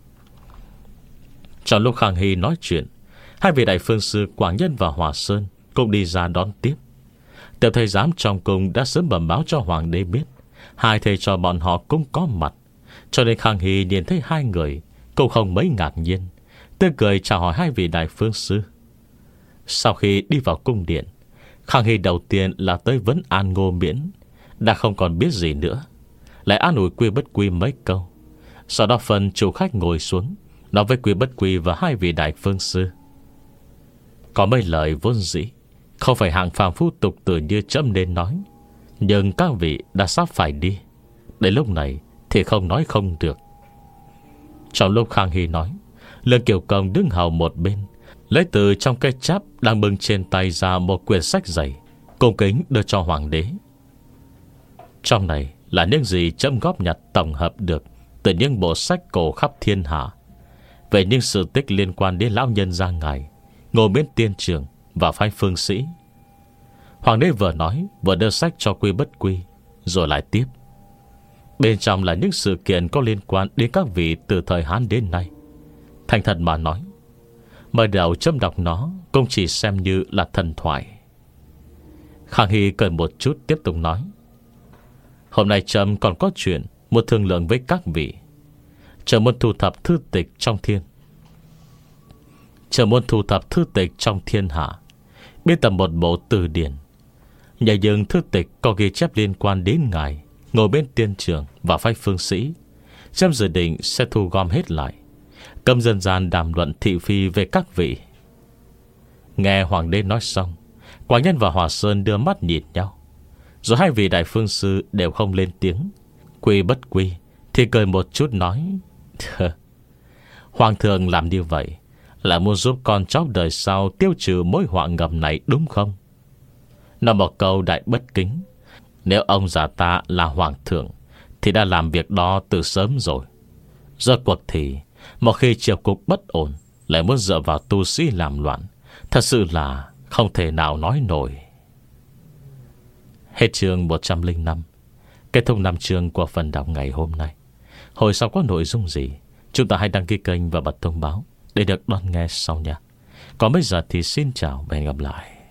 Trong lúc Khang Hy nói chuyện, hai vị đại phương sư Quảng Nhân và Hòa Sơn cũng đi ra đón tiếp. Tiểu thầy giám trong cung đã sớm bẩm báo cho hoàng đế biết hai thầy trò bọn họ cũng có mặt, cho nên Khang Hy nhìn thấy hai người cũng không mấy ngạc nhiên, tươi cười chào hỏi hai vị đại phương sư. Sau khi đi vào cung điện, Khang Hy đầu tiên là tới vấn an Ngô Miễn, đã không còn biết gì nữa, lại an ủi Quy Bất Quy mấy câu. Sau đó phần chủ khách ngồi xuống, nói với Quy Bất Quy và hai vị đại phương sư. Có mấy lời vốn dĩ không phải hạng phàm phu tục tử như trẫm nên nói, nhưng các vị đã sắp phải đi, đến lúc này thì không nói không được. Trong lúc Khang Hy nói, Lương Kiều Công đứng hầu một bên, lấy từ trong cây cháp đang bưng trên tay ra một quyển sách dày, cung kính đưa cho hoàng đế. Trong này là những gì trẫm góp nhặt tổng hợp được từ những bộ sách cổ khắp thiên hạ về những sự tích liên quan đến lão nhân gia ngài, Ngô Miễn tiên trưởng và phái phương sĩ. Hoàng đế vừa nói vừa đưa sách cho Quy Bất Quy, rồi lại tiếp. Bên trong là những sự kiện có liên quan đến các vị từ thời Hán đến nay. Thành thật mà nói, mới đầu trẫm đọc nó cũng chỉ xem như là thần thoại. Khang Hy cười một chút tiếp tục nói, hôm nay trẫm còn có chuyện muốn thương lượng với các vị. Trẫm muốn thu thập thư tịch trong thiên Trẫm muốn thu thập thư tịch trong thiên hạ, biên tập một bộ từ điển. Nhờ những thư tịch có ghi chép liên quan đến ngài, Ngồi bên tiên trưởng và phái phương sĩ, trẫm dự định sẽ thu gom hết lại, cầm dân gian đàm luận thị phi về các vị. Nghe hoàng đế nói xong, Quảng Nhân và Hòa Sơn đưa mắt nhìn nhau, rồi hai vị đại phương sư đều không lên tiếng. Quy Bất Quy thì cười một chút nói, hoàng thượng làm như vậy là muốn giúp con cháu đời sau tiêu trừ mối họa ngầm này đúng không? Nói một câu đại bất kính, nếu ông già ta là hoàng thượng thì đã làm việc đó từ sớm rồi. Rốt cuộc thì một khi triều cục bất ổn lại muốn dựa vào tu sĩ làm loạn, thật sự là không thể nào nói nổi. Hết chương một trăm lẻ năm. Kết thúc năm chương của phần đọc ngày hôm nay. Hồi sau có nội dung gì, chúng ta hãy đăng ký kênh và bật thông báo để được đón nghe sau nha. Còn bây giờ thì xin chào và hẹn gặp lại.